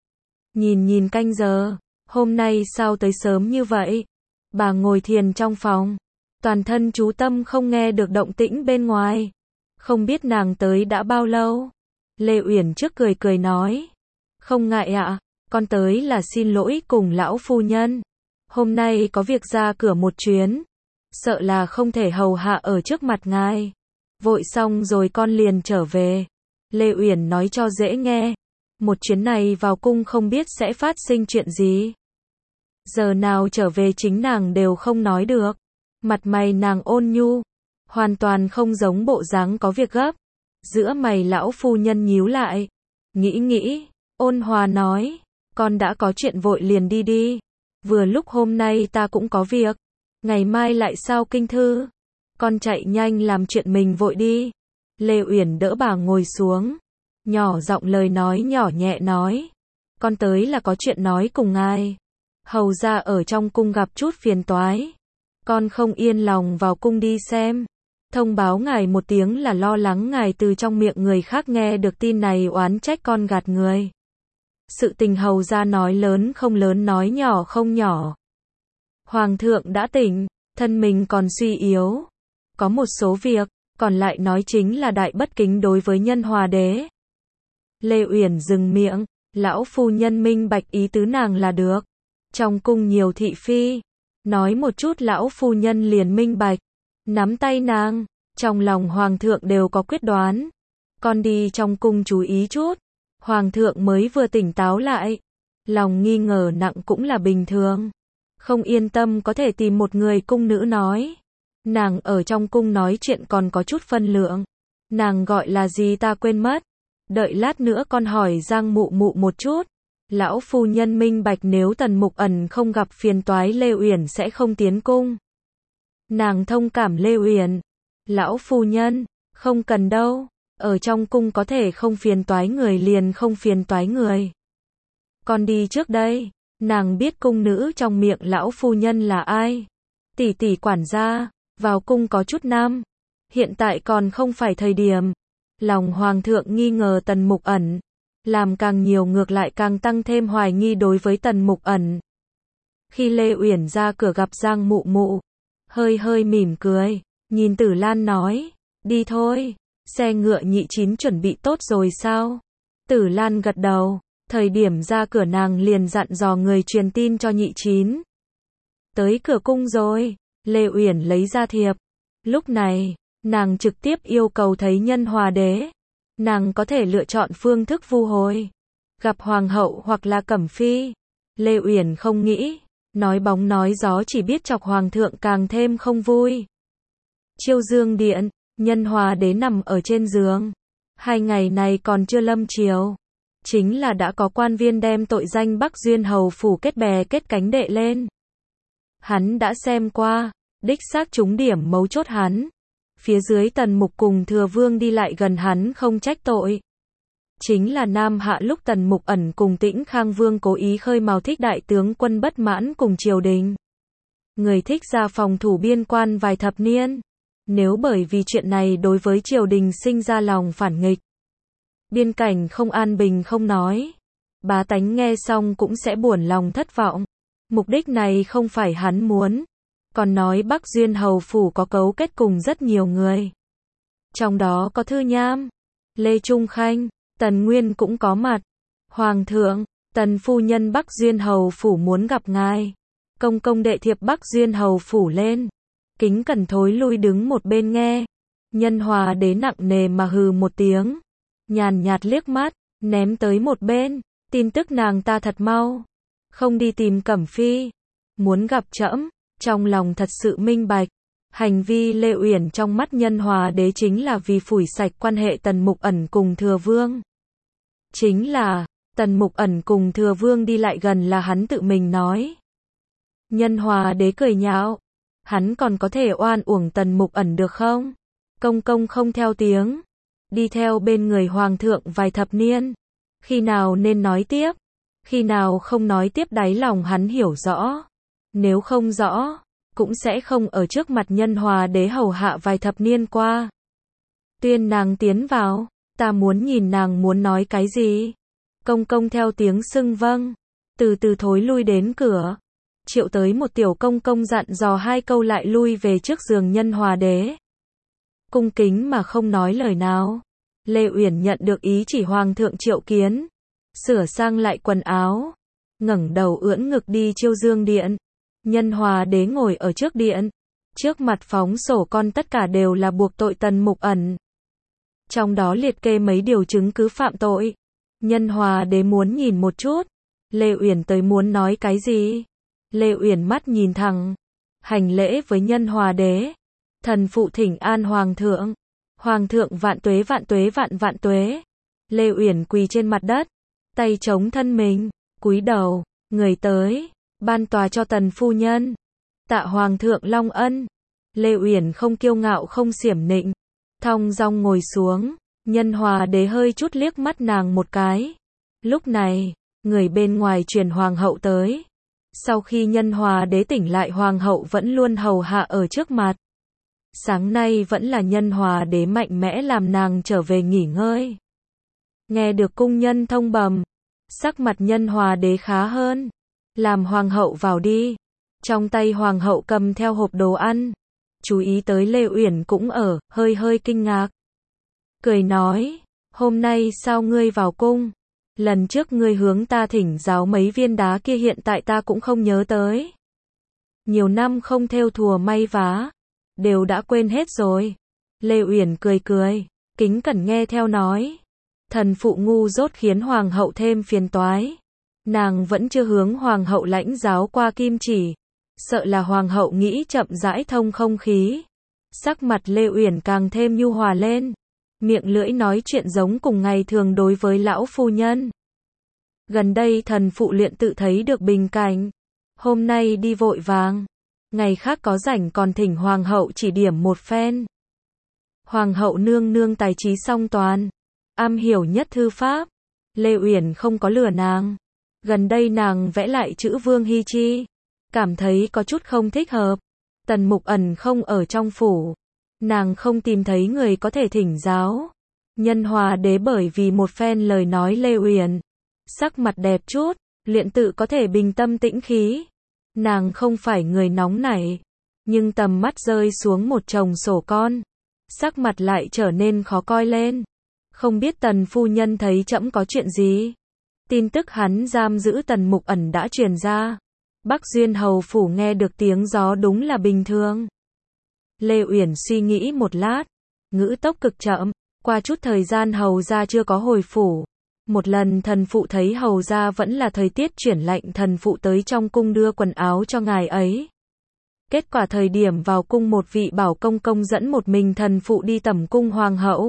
Nhìn canh giờ. Hôm nay sao tới sớm như vậy? Bà ngồi thiền trong phòng. Toàn thân chú tâm không nghe được động tĩnh bên ngoài. Không biết nàng tới đã bao lâu. Lê Uyển trước cười cười nói. Không ngại ạ, con tới là xin lỗi cùng lão phu nhân. Hôm nay có việc ra cửa một chuyến. Sợ là không thể hầu hạ ở trước mặt ngài. Vội xong rồi con liền trở về. Lê Uyển nói cho dễ nghe. Một chuyến này vào cung không biết sẽ phát sinh chuyện gì. Giờ nào trở về chính nàng đều không nói được. Mặt mày nàng ôn nhu. Hoàn toàn không giống bộ dáng có việc gấp. Giữa mày lão phu nhân nhíu lại. Nghĩ. Ôn hòa nói. Con đã có chuyện vội liền đi đi. Vừa lúc hôm nay ta cũng có việc. Ngày mai lại sao kinh thư. Con chạy nhanh làm chuyện mình vội đi. Lê Uyển đỡ bà ngồi xuống. Nhỏ giọng lời nói nhỏ nhẹ nói. Con tới là có chuyện nói cùng ngài. Hầu ra ở trong cung gặp chút phiền toái. Con không yên lòng vào cung đi xem. Thông báo ngài một tiếng là lo lắng ngài từ trong miệng người khác nghe được tin này oán trách con gạt người. Sự tình hầu ra nói lớn không lớn nói nhỏ không nhỏ. Hoàng thượng đã tỉnh, thân mình còn suy yếu. Có một số việc, còn lại nói chính là đại bất kính đối với nhân hòa đế. Lê Uyển dừng miệng, lão phu nhân minh bạch ý tứ nàng là được. Trong cung nhiều thị phi, nói một chút lão phu nhân liền minh bạch. Nắm tay nàng, trong lòng hoàng thượng đều có quyết đoán. Con đi trong cung chú ý chút. Hoàng thượng mới vừa tỉnh táo lại. lòng nghi ngờ nặng cũng là bình thường. Không yên tâm có thể tìm một người cung nữ nói. Nàng ở trong cung nói chuyện còn có chút phân lượng. Nàng gọi là gì ta quên mất. Đợi lát nữa con hỏi Giang mụ mụ một chút. Lão phu nhân minh bạch nếu Tần Mục Ẩn không gặp phiền toái Lê Uyển sẽ không tiến cung. Nàng thông cảm Lê Uyển. Lão phu nhân, không cần đâu. Ở trong cung có thể không phiền toái người liền không phiền toái người. Con đi trước đây. Nàng biết cung nữ trong miệng lão phu nhân là ai. Tỷ tỷ quản gia, vào cung có chút năm. Hiện tại còn không phải thời điểm. Lòng hoàng thượng nghi ngờ Tần Mục Ẩn. Làm càng nhiều ngược lại càng tăng thêm hoài nghi đối với Tần Mục Ẩn. Khi Lê Uyển ra cửa gặp Giang mụ mụ. Hơi hơi mỉm cười. Nhìn Tử Lan nói. Đi thôi. Xe ngựa nhị chín chuẩn bị tốt rồi sao? Tử Lan gật đầu. Thời điểm ra cửa nàng liền dặn dò người truyền tin cho nhị chín. Tới cửa cung rồi. Lê Uyển lấy ra thiệp. Lúc này, nàng trực tiếp yêu cầu thấy Nhân Hòa Đế. Nàng có thể lựa chọn phương thức vu hồi. Gặp Hoàng hậu hoặc là Cẩm Phi. Lê Uyển không nghĩ. Nói bóng nói gió chỉ biết chọc Hoàng thượng càng thêm không vui. Chiêu Dương Điện. Nhân Hòa Đế nằm ở trên giường. 2 ngày này còn chưa lâm chiều. Chính là đã có quan viên đem tội danh Bắc Duyên Hầu phủ kết bè kết cánh đệ lên. Hắn đã xem qua, đích xác trúng điểm mấu chốt hắn. Phía dưới Tần Mục cùng Thừa Vương đi lại gần hắn không trách tội. Chính là Nam Hạ lúc Tần Mục Ẩn cùng Tĩnh Khang Vương cố ý khơi mào thích đại tướng quân bất mãn cùng triều đình. Người thích ra phòng thủ biên quan vài thập niên. Nếu bởi vì chuyện này đối với triều đình sinh ra lòng phản nghịch. Biên cảnh không an bình không nói. Bá tánh nghe xong cũng sẽ buồn lòng thất vọng. Mục đích này không phải hắn muốn. Còn nói Bắc Duyên Hầu phủ có cấu kết cùng rất nhiều người. Trong đó có Thư Nham, Lê Trung Khanh, Tần Nguyên cũng có mặt. Hoàng thượng, Tần phu nhân Bắc Duyên Hầu phủ muốn gặp ngài. Công công đệ thiệp Bắc Duyên Hầu phủ lên. Kính cẩn thối lui đứng một bên nghe. Nhân Hòa Đế nặng nề mà hừ một tiếng. Nhàn nhạt liếc mắt, ném tới một bên. Tin tức nàng ta thật mau. Không đi tìm Cẩm Phi. Muốn gặp trẫm. Trong lòng thật sự minh bạch. Hành vi Lê Uyển trong mắt Nhân Hòa Đế chính là vì phủi sạch quan hệ Tần Mục Ẩn cùng Thừa Vương. Chính là, Tần Mục Ẩn cùng Thừa Vương đi lại gần là hắn tự mình nói. Nhân Hòa Đế cười nhạo. Hắn còn có thể oan uổng Tần Mục Ẩn được không? Công công không theo tiếng. Đi theo bên người Hoàng thượng vài thập niên. Khi nào nên nói tiếp? Khi nào không nói tiếp đáy lòng hắn hiểu rõ. Nếu không rõ, cũng sẽ không ở trước mặt Nhân Hòa Đế hầu hạ vài thập niên qua. Tuyên nàng tiến vào, ta muốn nhìn nàng muốn nói cái gì. Công công theo tiếng xưng vâng, từ từ thối lui đến cửa. Triệu tới một tiểu công công dặn dò 2 câu lại lui về trước giường Nhân Hòa Đế. Cung kính mà không nói lời nào. Lê Uyển nhận được ý chỉ Hoàng thượng triệu kiến. Sửa sang lại quần áo. Ngẩng đầu ưỡn ngực đi Chiêu Dương Điện. Nhân Hòa Đế ngồi ở trước điện. Trước mặt phóng sổ con tất cả đều là buộc tội Tần Mục Ẩn. Trong đó liệt kê mấy điều chứng cứ phạm tội. Nhân Hòa Đế muốn nhìn một chút. Lê Uyển tới muốn nói cái gì? Lê Uyển mắt nhìn thẳng. Hành lễ với Nhân Hòa Đế. Thần phụ thỉnh an Hoàng thượng. Hoàng thượng vạn tuế vạn tuế vạn vạn tuế. Lê Uyển quỳ trên mặt đất. Tay chống thân mình. Cúi đầu. Người tới. Ban tòa cho Tần phu nhân. Tạ Hoàng thượng long ân. Lê Uyển không kiêu ngạo không xiểm nịnh. Thong dong ngồi xuống. Nhân Hòa Đế hơi chút liếc mắt nàng một cái. Lúc này, người bên ngoài truyền Hoàng hậu tới. Sau khi Nhân Hòa Đế tỉnh lại Hoàng hậu vẫn luôn hầu hạ ở trước mặt. Sáng nay vẫn là Nhân Hòa Đế mạnh mẽ làm nàng trở về nghỉ ngơi. Nghe được cung nhân thông bẩm, sắc mặt Nhân Hòa Đế khá hơn. Làm Hoàng hậu vào đi. Trong tay Hoàng hậu cầm theo hộp đồ ăn. Chú ý tới Lê Uyển cũng ở, hơi hơi kinh ngạc. Cười nói, hôm nay sao ngươi vào cung? Lần trước ngươi hướng ta thỉnh giáo mấy viên đá kia hiện tại ta cũng không nhớ tới. Nhiều năm không thêu thùa may vá. Đều đã quên hết rồi. Lê Uyển cười cười, kính cẩn nghe theo nói. Thần phụ ngu dốt khiến Hoàng hậu thêm phiền toái. Nàng vẫn chưa hướng hoàng hậu lãnh giáo qua kim chỉ, sợ là hoàng hậu nghĩ chậm rãi thông không khí. Sắc mặt Lê Uyển càng thêm nhu hòa lên, miệng lưỡi nói chuyện giống cùng ngày thường đối với lão phu nhân. Gần đây thần phụ luyện tự thấy được bình cảnh, hôm nay đi vội vàng, ngày khác có rảnh còn thỉnh hoàng hậu chỉ điểm một phen. Hoàng hậu nương nương tài trí song toàn, am hiểu nhất thư pháp, Lê Uyển không có lừa nàng. Gần đây nàng vẽ lại chữ Vương Hy Chi, cảm thấy có chút không thích hợp. Tần Mục Ẩn không ở trong phủ, nàng không tìm thấy người có thể thỉnh giáo. Nhân Hòa đế bởi vì một phen lời nói Lê Uyển, sắc mặt đẹp chút, luyện tự có thể bình tâm tĩnh khí. Nàng không phải người nóng nảy, nhưng tầm mắt rơi xuống một chồng sổ con, sắc mặt lại trở nên khó coi lên. Không biết Tần phu nhân thấy trẫm có chuyện gì? Tin tức hắn giam giữ Tần Mục Ẩn đã truyền ra. Bắc Duyên hầu phủ nghe được tiếng gió đúng là bình thường. Lê Uyển suy nghĩ một lát, ngữ tốc cực chậm, qua chút thời gian hầu gia chưa có hồi phủ. Một lần thần phụ thấy hầu gia vẫn là thời tiết chuyển lạnh, thần phụ tới trong cung đưa quần áo cho ngài ấy. Kết quả thời điểm vào cung một vị bảo công công dẫn một mình thần phụ đi tẩm cung hoàng hậu.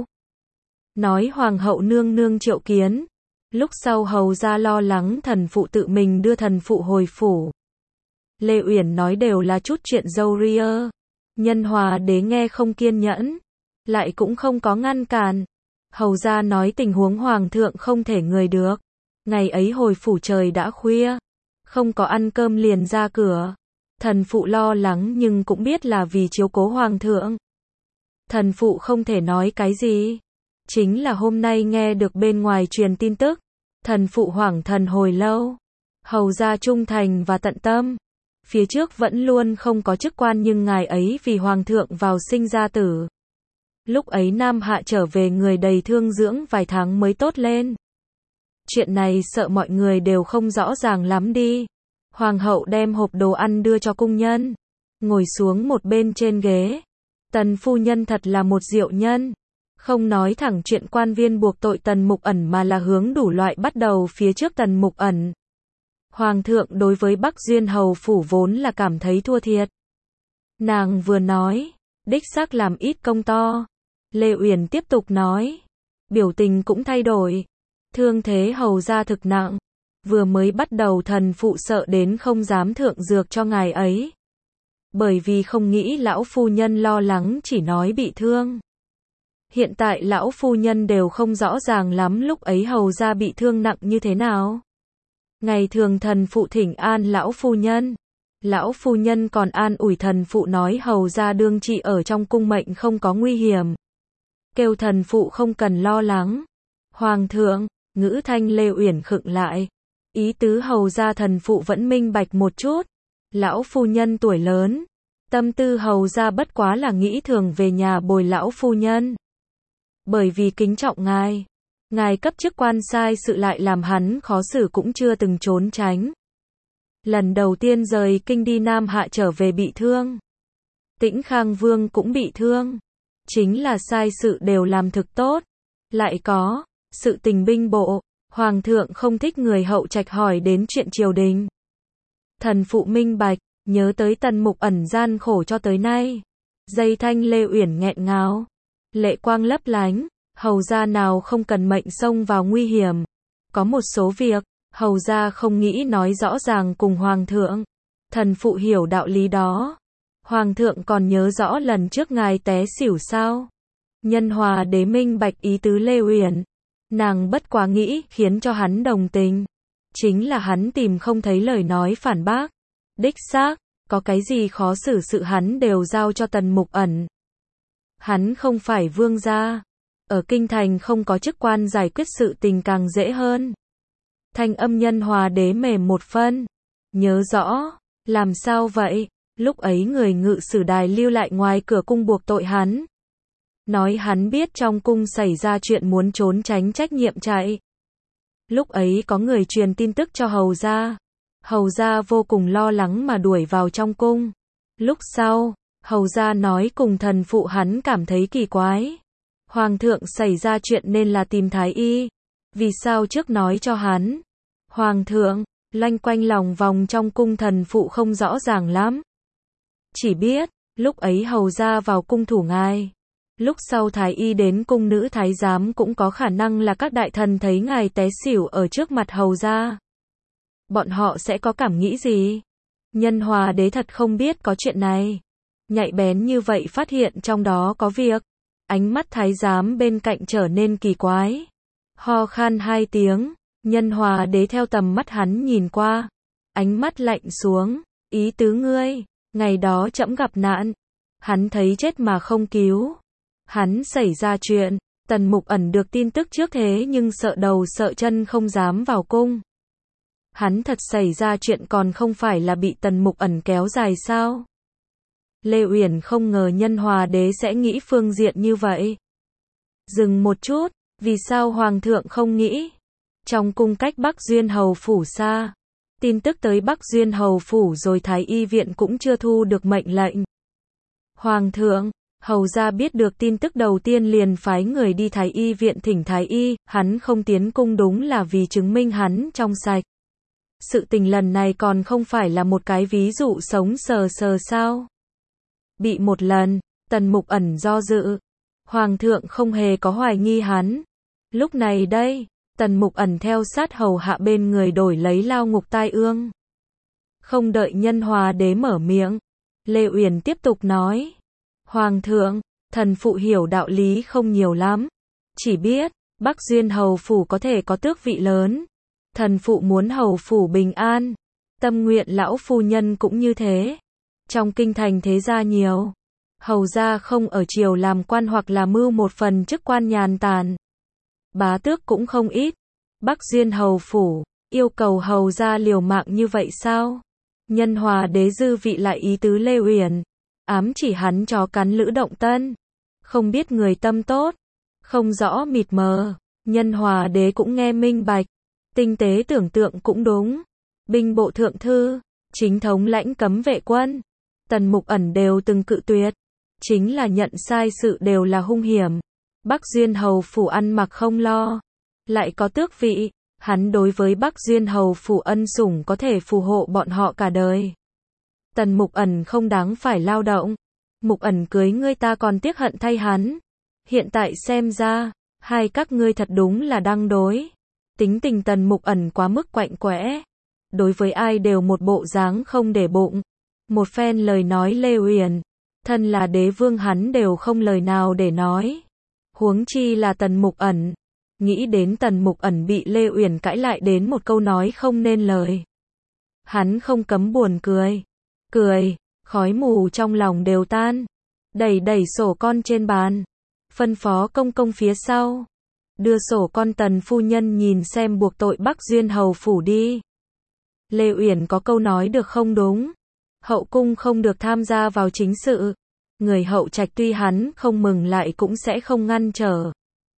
Nói hoàng hậu nương nương triệu kiến. Lúc sau hầu gia lo lắng thần phụ tự mình đưa thần phụ hồi phủ. Lê Uyển nói đều là chút chuyện râu ria. Nhân Hòa đế nghe không kiên nhẫn, lại cũng không có ngăn cản. Hầu gia nói tình huống hoàng thượng không thể người được. Ngày ấy hồi phủ trời đã khuya, không có ăn cơm liền ra cửa. Thần phụ lo lắng nhưng cũng biết là vì chiếu cố hoàng thượng. Thần phụ không thể nói cái gì. Chính là hôm nay nghe được bên ngoài truyền tin tức, thần phụ hoảng thần hồi lâu. Hầu gia trung thành và tận tâm. Phía trước vẫn luôn không có chức quan nhưng ngài ấy vì hoàng thượng vào sinh ra tử. Lúc ấy Nam Hạ trở về người đầy thương dưỡng vài tháng mới tốt lên. Chuyện này sợ mọi người đều không rõ ràng lắm đi. Hoàng hậu đem hộp đồ ăn đưa cho cung nhân, ngồi xuống một bên trên ghế. Tần phu nhân thật là một diệu nhân, không nói thẳng chuyện quan viên buộc tội Tần Mục Ẩn mà là hướng đủ loại bắt đầu phía trước Tần Mục Ẩn. Hoàng thượng đối với Bắc Duyên hầu phủ vốn là cảm thấy thua thiệt. Nàng vừa nói, đích xác làm ít công to. Lê Uyển tiếp tục nói, biểu tình cũng thay đổi. Thương thế hầu gia thực nặng, vừa mới bắt đầu thần phụ sợ đến không dám thượng dược cho ngài ấy. Bởi vì không nghĩ lão phu nhân lo lắng chỉ nói bị thương. Hiện tại lão phu nhân đều không rõ ràng lắm lúc ấy hầu gia bị thương nặng như thế nào. Ngày thường thần phụ thỉnh an lão phu nhân còn an ủi thần phụ nói hầu gia đương trị ở trong cung mệnh không có nguy hiểm. Kêu thần phụ không cần lo lắng. Hoàng thượng, ngữ thanh Lê Uyển khựng lại. Ý tứ hầu gia thần phụ vẫn minh bạch một chút. Lão phu nhân tuổi lớn, tâm tư hầu gia bất quá là nghĩ thường về nhà bồi lão phu nhân. Bởi vì kính trọng ngài cấp chức quan sai sự lại làm hắn khó xử cũng chưa từng trốn tránh. Lần đầu tiên rời kinh đi Nam Hạ trở về bị thương. Tĩnh Khang Vương cũng bị thương. Chính là sai sự đều làm thực tốt. Lại có sự tình binh bộ, hoàng thượng không thích người hậu trạch hỏi đến chuyện triều đình. Thần phụ minh bạch, nhớ tới Tần Mục Ẩn gian khổ cho tới nay. Dây thanh Lê Uyển nghẹn ngào, lệ quang lấp lánh. Hầu gia nào không cần mệnh xông vào nguy hiểm. Có một số việc, hầu gia không nghĩ nói rõ ràng cùng hoàng thượng. Thần phụ hiểu đạo lý đó. Hoàng thượng còn nhớ rõ lần trước ngài té xỉu sao? Nhân Hòa đế minh bạch ý tứ Lê Uyển. Nàng bất quá nghĩ khiến cho hắn đồng tình. Chính là hắn tìm không thấy lời nói phản bác. Đích xác, có cái gì khó xử sự hắn đều giao cho Tần Mục Ẩn. Hắn không phải vương gia. Ở kinh thành không có chức quan giải quyết sự tình càng dễ hơn. Thanh âm Nhân Hòa đế mềm một phân. Nhớ rõ, làm sao vậy? Lúc ấy người ngự sử đài lưu lại ngoài cửa cung buộc tội hắn. Nói hắn biết trong cung xảy ra chuyện muốn trốn tránh trách nhiệm chạy. Lúc ấy có người truyền tin tức cho hầu gia. Hầu gia vô cùng lo lắng mà đuổi vào trong cung. Lúc sau, hầu gia nói cùng thần phụ hắn cảm thấy kỳ quái. Hoàng thượng xảy ra chuyện nên là tìm thái y. Vì sao trước nói cho hắn? Hoàng thượng, loanh quanh lòng vòng trong cung thần phụ không rõ ràng lắm. Chỉ biết, lúc ấy hầu ra vào cung thủ ngài. Lúc sau thái y đến cung nữ thái giám cũng có khả năng là các đại thần thấy ngài té xỉu ở trước mặt hầu ra. Bọn họ sẽ có cảm nghĩ gì? Nhân Hòa đế thật không biết có chuyện này. Nhạy bén như vậy phát hiện trong đó có việc. Ánh mắt thái giám bên cạnh trở nên kỳ quái. Ho khan 2 tiếng, Nhân Hòa đế theo tầm mắt hắn nhìn qua. Ánh mắt lạnh xuống, ý tứ ngươi, ngày đó trẫm gặp nạn. Hắn thấy chết mà không cứu. Hắn xảy ra chuyện, Tần Mục Ẩn được tin tức trước thế nhưng sợ đầu sợ chân không dám vào cung. Hắn thật xảy ra chuyện còn không phải là bị Tần Mục Ẩn kéo dài sao? Lê Uyển không ngờ Nhân Hòa đế sẽ nghĩ phương diện như vậy. Dừng một chút, vì sao Hoàng thượng không nghĩ? Trong cung cách Bắc Duyên Hầu Phủ xa. Tin tức tới Bắc Duyên Hầu Phủ rồi Thái Y Viện cũng chưa thu được mệnh lệnh. Hoàng thượng, hầu ra biết được tin tức đầu tiên liền phái người đi Thái Y Viện thỉnh Thái Y, hắn không tiến cung đúng là vì chứng minh hắn trong sạch. Sự tình lần này còn không phải là một cái ví dụ sống sờ sờ sao? Bị một lần, Tần Mục Ẩn do dự. Hoàng thượng không hề có hoài nghi hắn. Lúc này đây, Tần Mục Ẩn theo sát hầu hạ bên người đổi lấy lao ngục tai ương. Không đợi Nhân Hòa đế mở miệng, Lê Uyển tiếp tục nói. Hoàng thượng, thần phụ hiểu đạo lý không nhiều lắm. Chỉ biết, Bắc Duyên Hầu Phủ có thể có tước vị lớn. Thần phụ muốn Hầu Phủ bình an. Tâm nguyện lão phu nhân cũng như thế. Trong kinh thành thế gia nhiều. Hầu gia không ở triều làm quan hoặc là mưu một phần chức quan nhàn tản. Bá tước cũng không ít. Bắc Duyên Hầu Phủ, yêu cầu hầu gia liều mạng như vậy sao? Nhân Hòa đế dư vị lại ý tứ Lê Uyển. Ám chỉ hắn chó cắn lữ động tân. Không biết người tâm tốt. Không rõ mịt mờ. Nhân Hòa đế cũng nghe minh bạch. Tinh tế tưởng tượng cũng đúng. Binh bộ thượng thư, chính thống lãnh cấm vệ quân. Tần Mục Ẩn đều từng cự tuyệt. Chính là nhận sai sự đều là hung hiểm. Bắc Duyên Hầu Phủ ăn mặc không lo. Lại có tước vị. Hắn đối với Bắc Duyên Hầu Phủ ân sủng có thể phù hộ bọn họ cả đời. Tần Mục Ẩn không đáng phải lao động. Mục Ẩn cưới ngươi ta còn tiếc hận thay hắn. Hiện tại xem ra, hai các ngươi thật đúng là đăng đối. Tính tình Tần Mục Ẩn quá mức quạnh quẽ. Đối với ai đều một bộ dáng không để bụng. Một phen lời nói Lê Uyển. Thân là đế vương hắn đều không lời nào để nói. Huống chi là Tần Mục Ẩn. Nghĩ đến Tần Mục Ẩn bị Lê Uyển cãi lại đến một câu nói không nên lời. Hắn không cấm buồn cười. Cười, khói mù trong lòng đều tan. Đẩy sổ con trên bàn. Phân phó công công phía sau. Đưa sổ con Tần phu nhân nhìn xem buộc tội Bắc Duyên Hầu Phủ đi. Lê Uyển có câu nói được không đúng. Hậu cung không được tham gia vào chính sự. Người hậu trạch tuy hắn không mừng lại cũng sẽ không ngăn trở.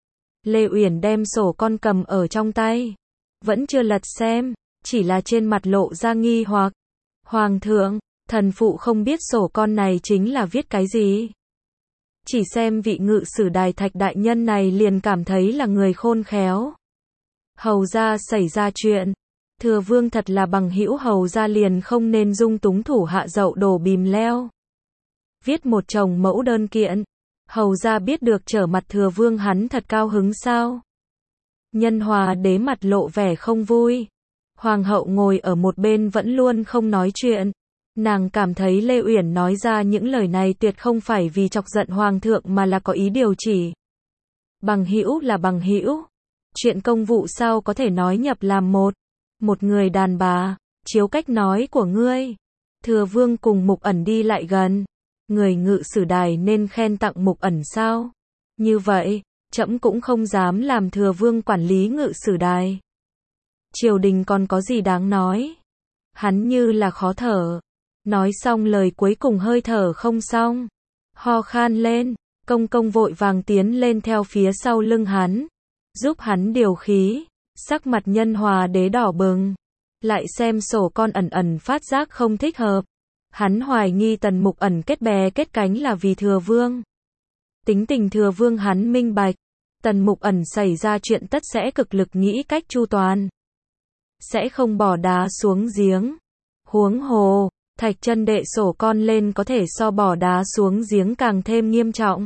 Lê Uyển đem sổ con cầm ở trong tay. Vẫn chưa lật xem, chỉ là trên mặt lộ ra nghi hoặc. Hoàng thượng, thần phụ không biết sổ con này chính là viết cái gì. Chỉ xem vị ngự sử đài Thạch đại nhân này liền cảm thấy là người khôn khéo. Hầu ra xảy ra chuyện. Thừa vương thật là bằng hữu hầu ra liền không nên dung túng thủ hạ dậu đổ bìm leo. Viết một chồng mẫu đơn kiện. Hầu ra biết được trở mặt thừa vương hắn thật cao hứng sao. Nhân Hòa đế mặt lộ vẻ không vui. Hoàng hậu ngồi ở một bên vẫn luôn không nói chuyện. Nàng cảm thấy Lê Uyển nói ra những lời này tuyệt không phải vì chọc giận hoàng thượng mà là có ý điều chỉ. Bằng hữu là bằng hữu. Chuyện công vụ sao có thể nói nhập làm một. Một người đàn bà, chiếu cách nói của ngươi. Thừa vương cùng Mục Ẩn đi lại gần. Người ngự sử đài nên khen tặng Mục Ẩn sao? Như vậy, trẫm cũng không dám làm thừa vương quản lý ngự sử đài. Triều đình còn có gì đáng nói? Hắn như là khó thở. Nói xong lời cuối cùng hơi thở không xong. Ho khan lên, công công vội vàng tiến lên theo phía sau lưng hắn. Giúp hắn điều khí, sắc mặt Nhân Hòa đế đỏ bừng. Lại xem sổ con ẩn phát giác không thích hợp. Hắn hoài nghi Tần Mục Ẩn kết bè kết cánh là vì thừa vương. Tính tình thừa vương hắn minh bạch. Tần Mục Ẩn xảy ra chuyện tất sẽ cực lực nghĩ cách chu toàn. sẽ không bỏ đá xuống giếng. Huống hồ, Thạch Chân đệ sổ con lên có thể so bỏ đá xuống giếng càng thêm nghiêm trọng.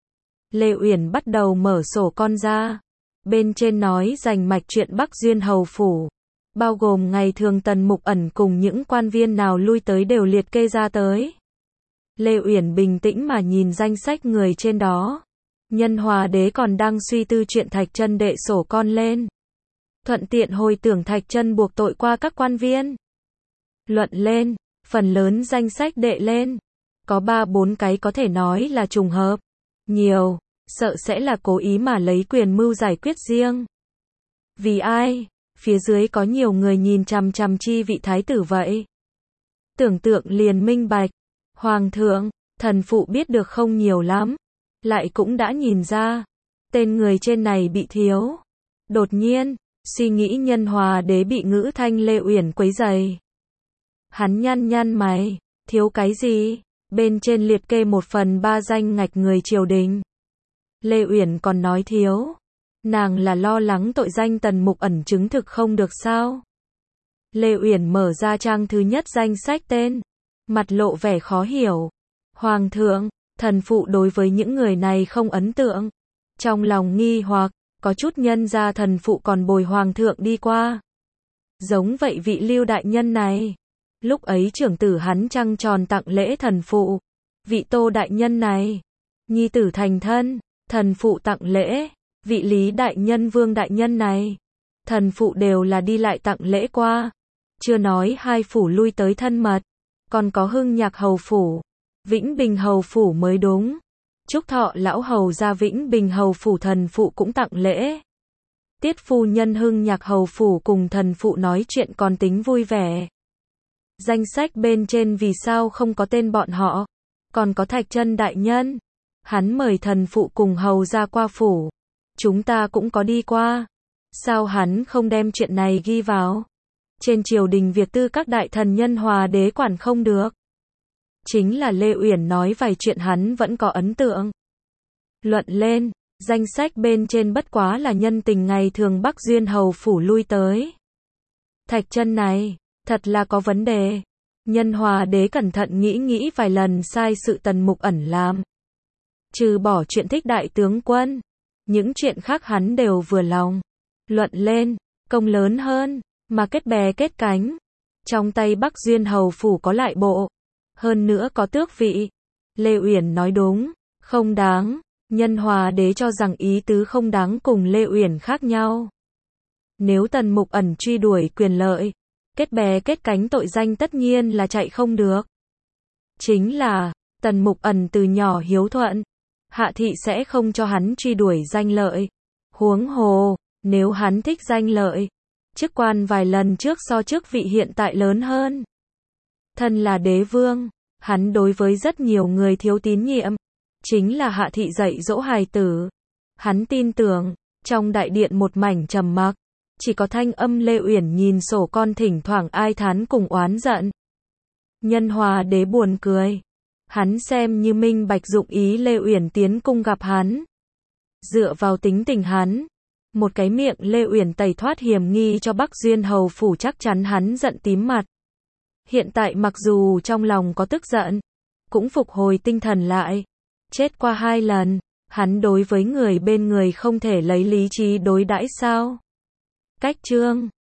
Lê Uyển bắt đầu mở sổ con ra. Bên trên nói rành mạch chuyện Bắc Duyên Hầu Phủ. Bao gồm ngày thường Tần Mục Ẩn cùng những quan viên nào lui tới đều liệt kê ra tới. Lê Uyển bình tĩnh mà nhìn danh sách người trên đó. Nhân Hòa Đế còn đang suy tư chuyện Thạch Chân đệ sổ con lên. Thuận tiện hồi tưởng Thạch Chân buộc tội qua các quan viên. Luận lên, phần lớn danh sách đệ lên. Có 3-4 cái có thể nói là trùng hợp. Nhiều, sợ sẽ là cố ý mà lấy quyền mưu giải quyết riêng. Vì ai? Phía dưới có nhiều người nhìn chằm chằm chi vị thái tử vậy. Tưởng tượng liền minh bạch. Hoàng thượng, thần phụ biết được không nhiều lắm. Lại cũng đã nhìn ra. Tên người trên này bị thiếu. Đột nhiên, suy nghĩ Nhân Hòa Đế bị Ngữ Thanh Lê Uyển quấy rầy. Hắn nhăn nhăn mày. Thiếu cái gì? Bên trên liệt kê 1/3 danh ngạch người triều đình. Lê Uyển còn nói thiếu. Nàng là lo lắng tội danh Tần Mục Ẩn chứng thực không được sao? Lê Uyển mở ra trang thứ nhất danh sách tên. Mặt lộ vẻ khó hiểu. Hoàng thượng, thần phụ đối với những người này không ấn tượng. Trong lòng nghi hoặc, có chút nhân ra thần phụ còn bồi hoàng thượng đi qua. Giống vậy vị Lưu đại nhân này. Lúc ấy trưởng tử hắn trăng tròn tặng lễ thần phụ. Vị Tô đại nhân này. Nhi tử thành thân, thần phụ tặng lễ. Vị Lý đại nhân Vương đại nhân này. Thần phụ đều là đi lại tặng lễ qua. Chưa nói hai phủ lui tới thân mật. Còn có Hưng Nhạc hầu phủ. Vĩnh Bình hầu phủ mới đúng. Trúc Thọ lão hầu ra Vĩnh Bình hầu phủ thần phụ cũng tặng lễ. Tiết phu nhân Hưng Nhạc hầu phủ cùng thần phụ nói chuyện còn tính vui vẻ. Danh sách bên trên vì sao không có tên bọn họ? Còn có Thạch Chân đại nhân. Hắn mời thần phụ cùng hầu ra qua phủ. Chúng ta cũng có đi qua. Sao hắn không đem chuyện này ghi vào? Trên triều đình việc tư các đại thần Nhân Hòa Đế quản không được. Chính là Lê Uyển nói vài chuyện hắn vẫn có ấn tượng. Luận lên, danh sách bên trên bất quá là nhân tình ngày thường Bắc Duyên Hầu Phủ lui tới. Thạch Chân này, thật là có vấn đề. Nhân Hòa Đế cẩn thận nghĩ vài lần sai sự Tần Mục Ẩn làm. Trừ bỏ chuyện thích đại tướng quân, những chuyện khác hắn đều vừa lòng. Luận lên, công lớn hơn, mà kết bè kết cánh. Trong tay Bắc Duyên Hầu Phủ có lại bộ, hơn nữa có tước vị. Lê Uyển nói đúng, không đáng. Nhân Hòa Đế cho rằng ý tứ không đáng cùng Lê Uyển khác nhau. Nếu Tần Mục Ẩn truy đuổi quyền lợi, kết bè kết cánh tội danh tất nhiên là chạy không được. Chính là, Tần Mục Ẩn từ nhỏ hiếu thuận, hạ thị sẽ không cho hắn truy đuổi danh lợi. Huống hồ, nếu hắn thích danh lợi, chức quan vài lần trước so chức vị hiện tại lớn hơn. Thân là đế vương, hắn đối với rất nhiều người thiếu tín nhiệm. Chính là hạ thị dạy dỗ hài tử. Hắn tin tưởng, trong đại điện một mảnh trầm mặc. Chỉ có thanh âm Lê Uyển nhìn sổ con thỉnh thoảng ai thán cùng oán giận. Nhân Hòa Đế buồn cười. Hắn xem như minh bạch dụng ý Lê Uyển tiến cung gặp hắn. Dựa vào tính tình hắn, một cái miệng Lê Uyển tẩy thoát hiểm nghi cho Bắc Duyên Hầu Phủ chắc chắn hắn giận tím mặt. Hiện tại mặc dù trong lòng có tức giận, cũng phục hồi tinh thần lại. Chết qua 2 lần, hắn đối với người bên người không thể lấy lý trí đối đãi sao? Cách chương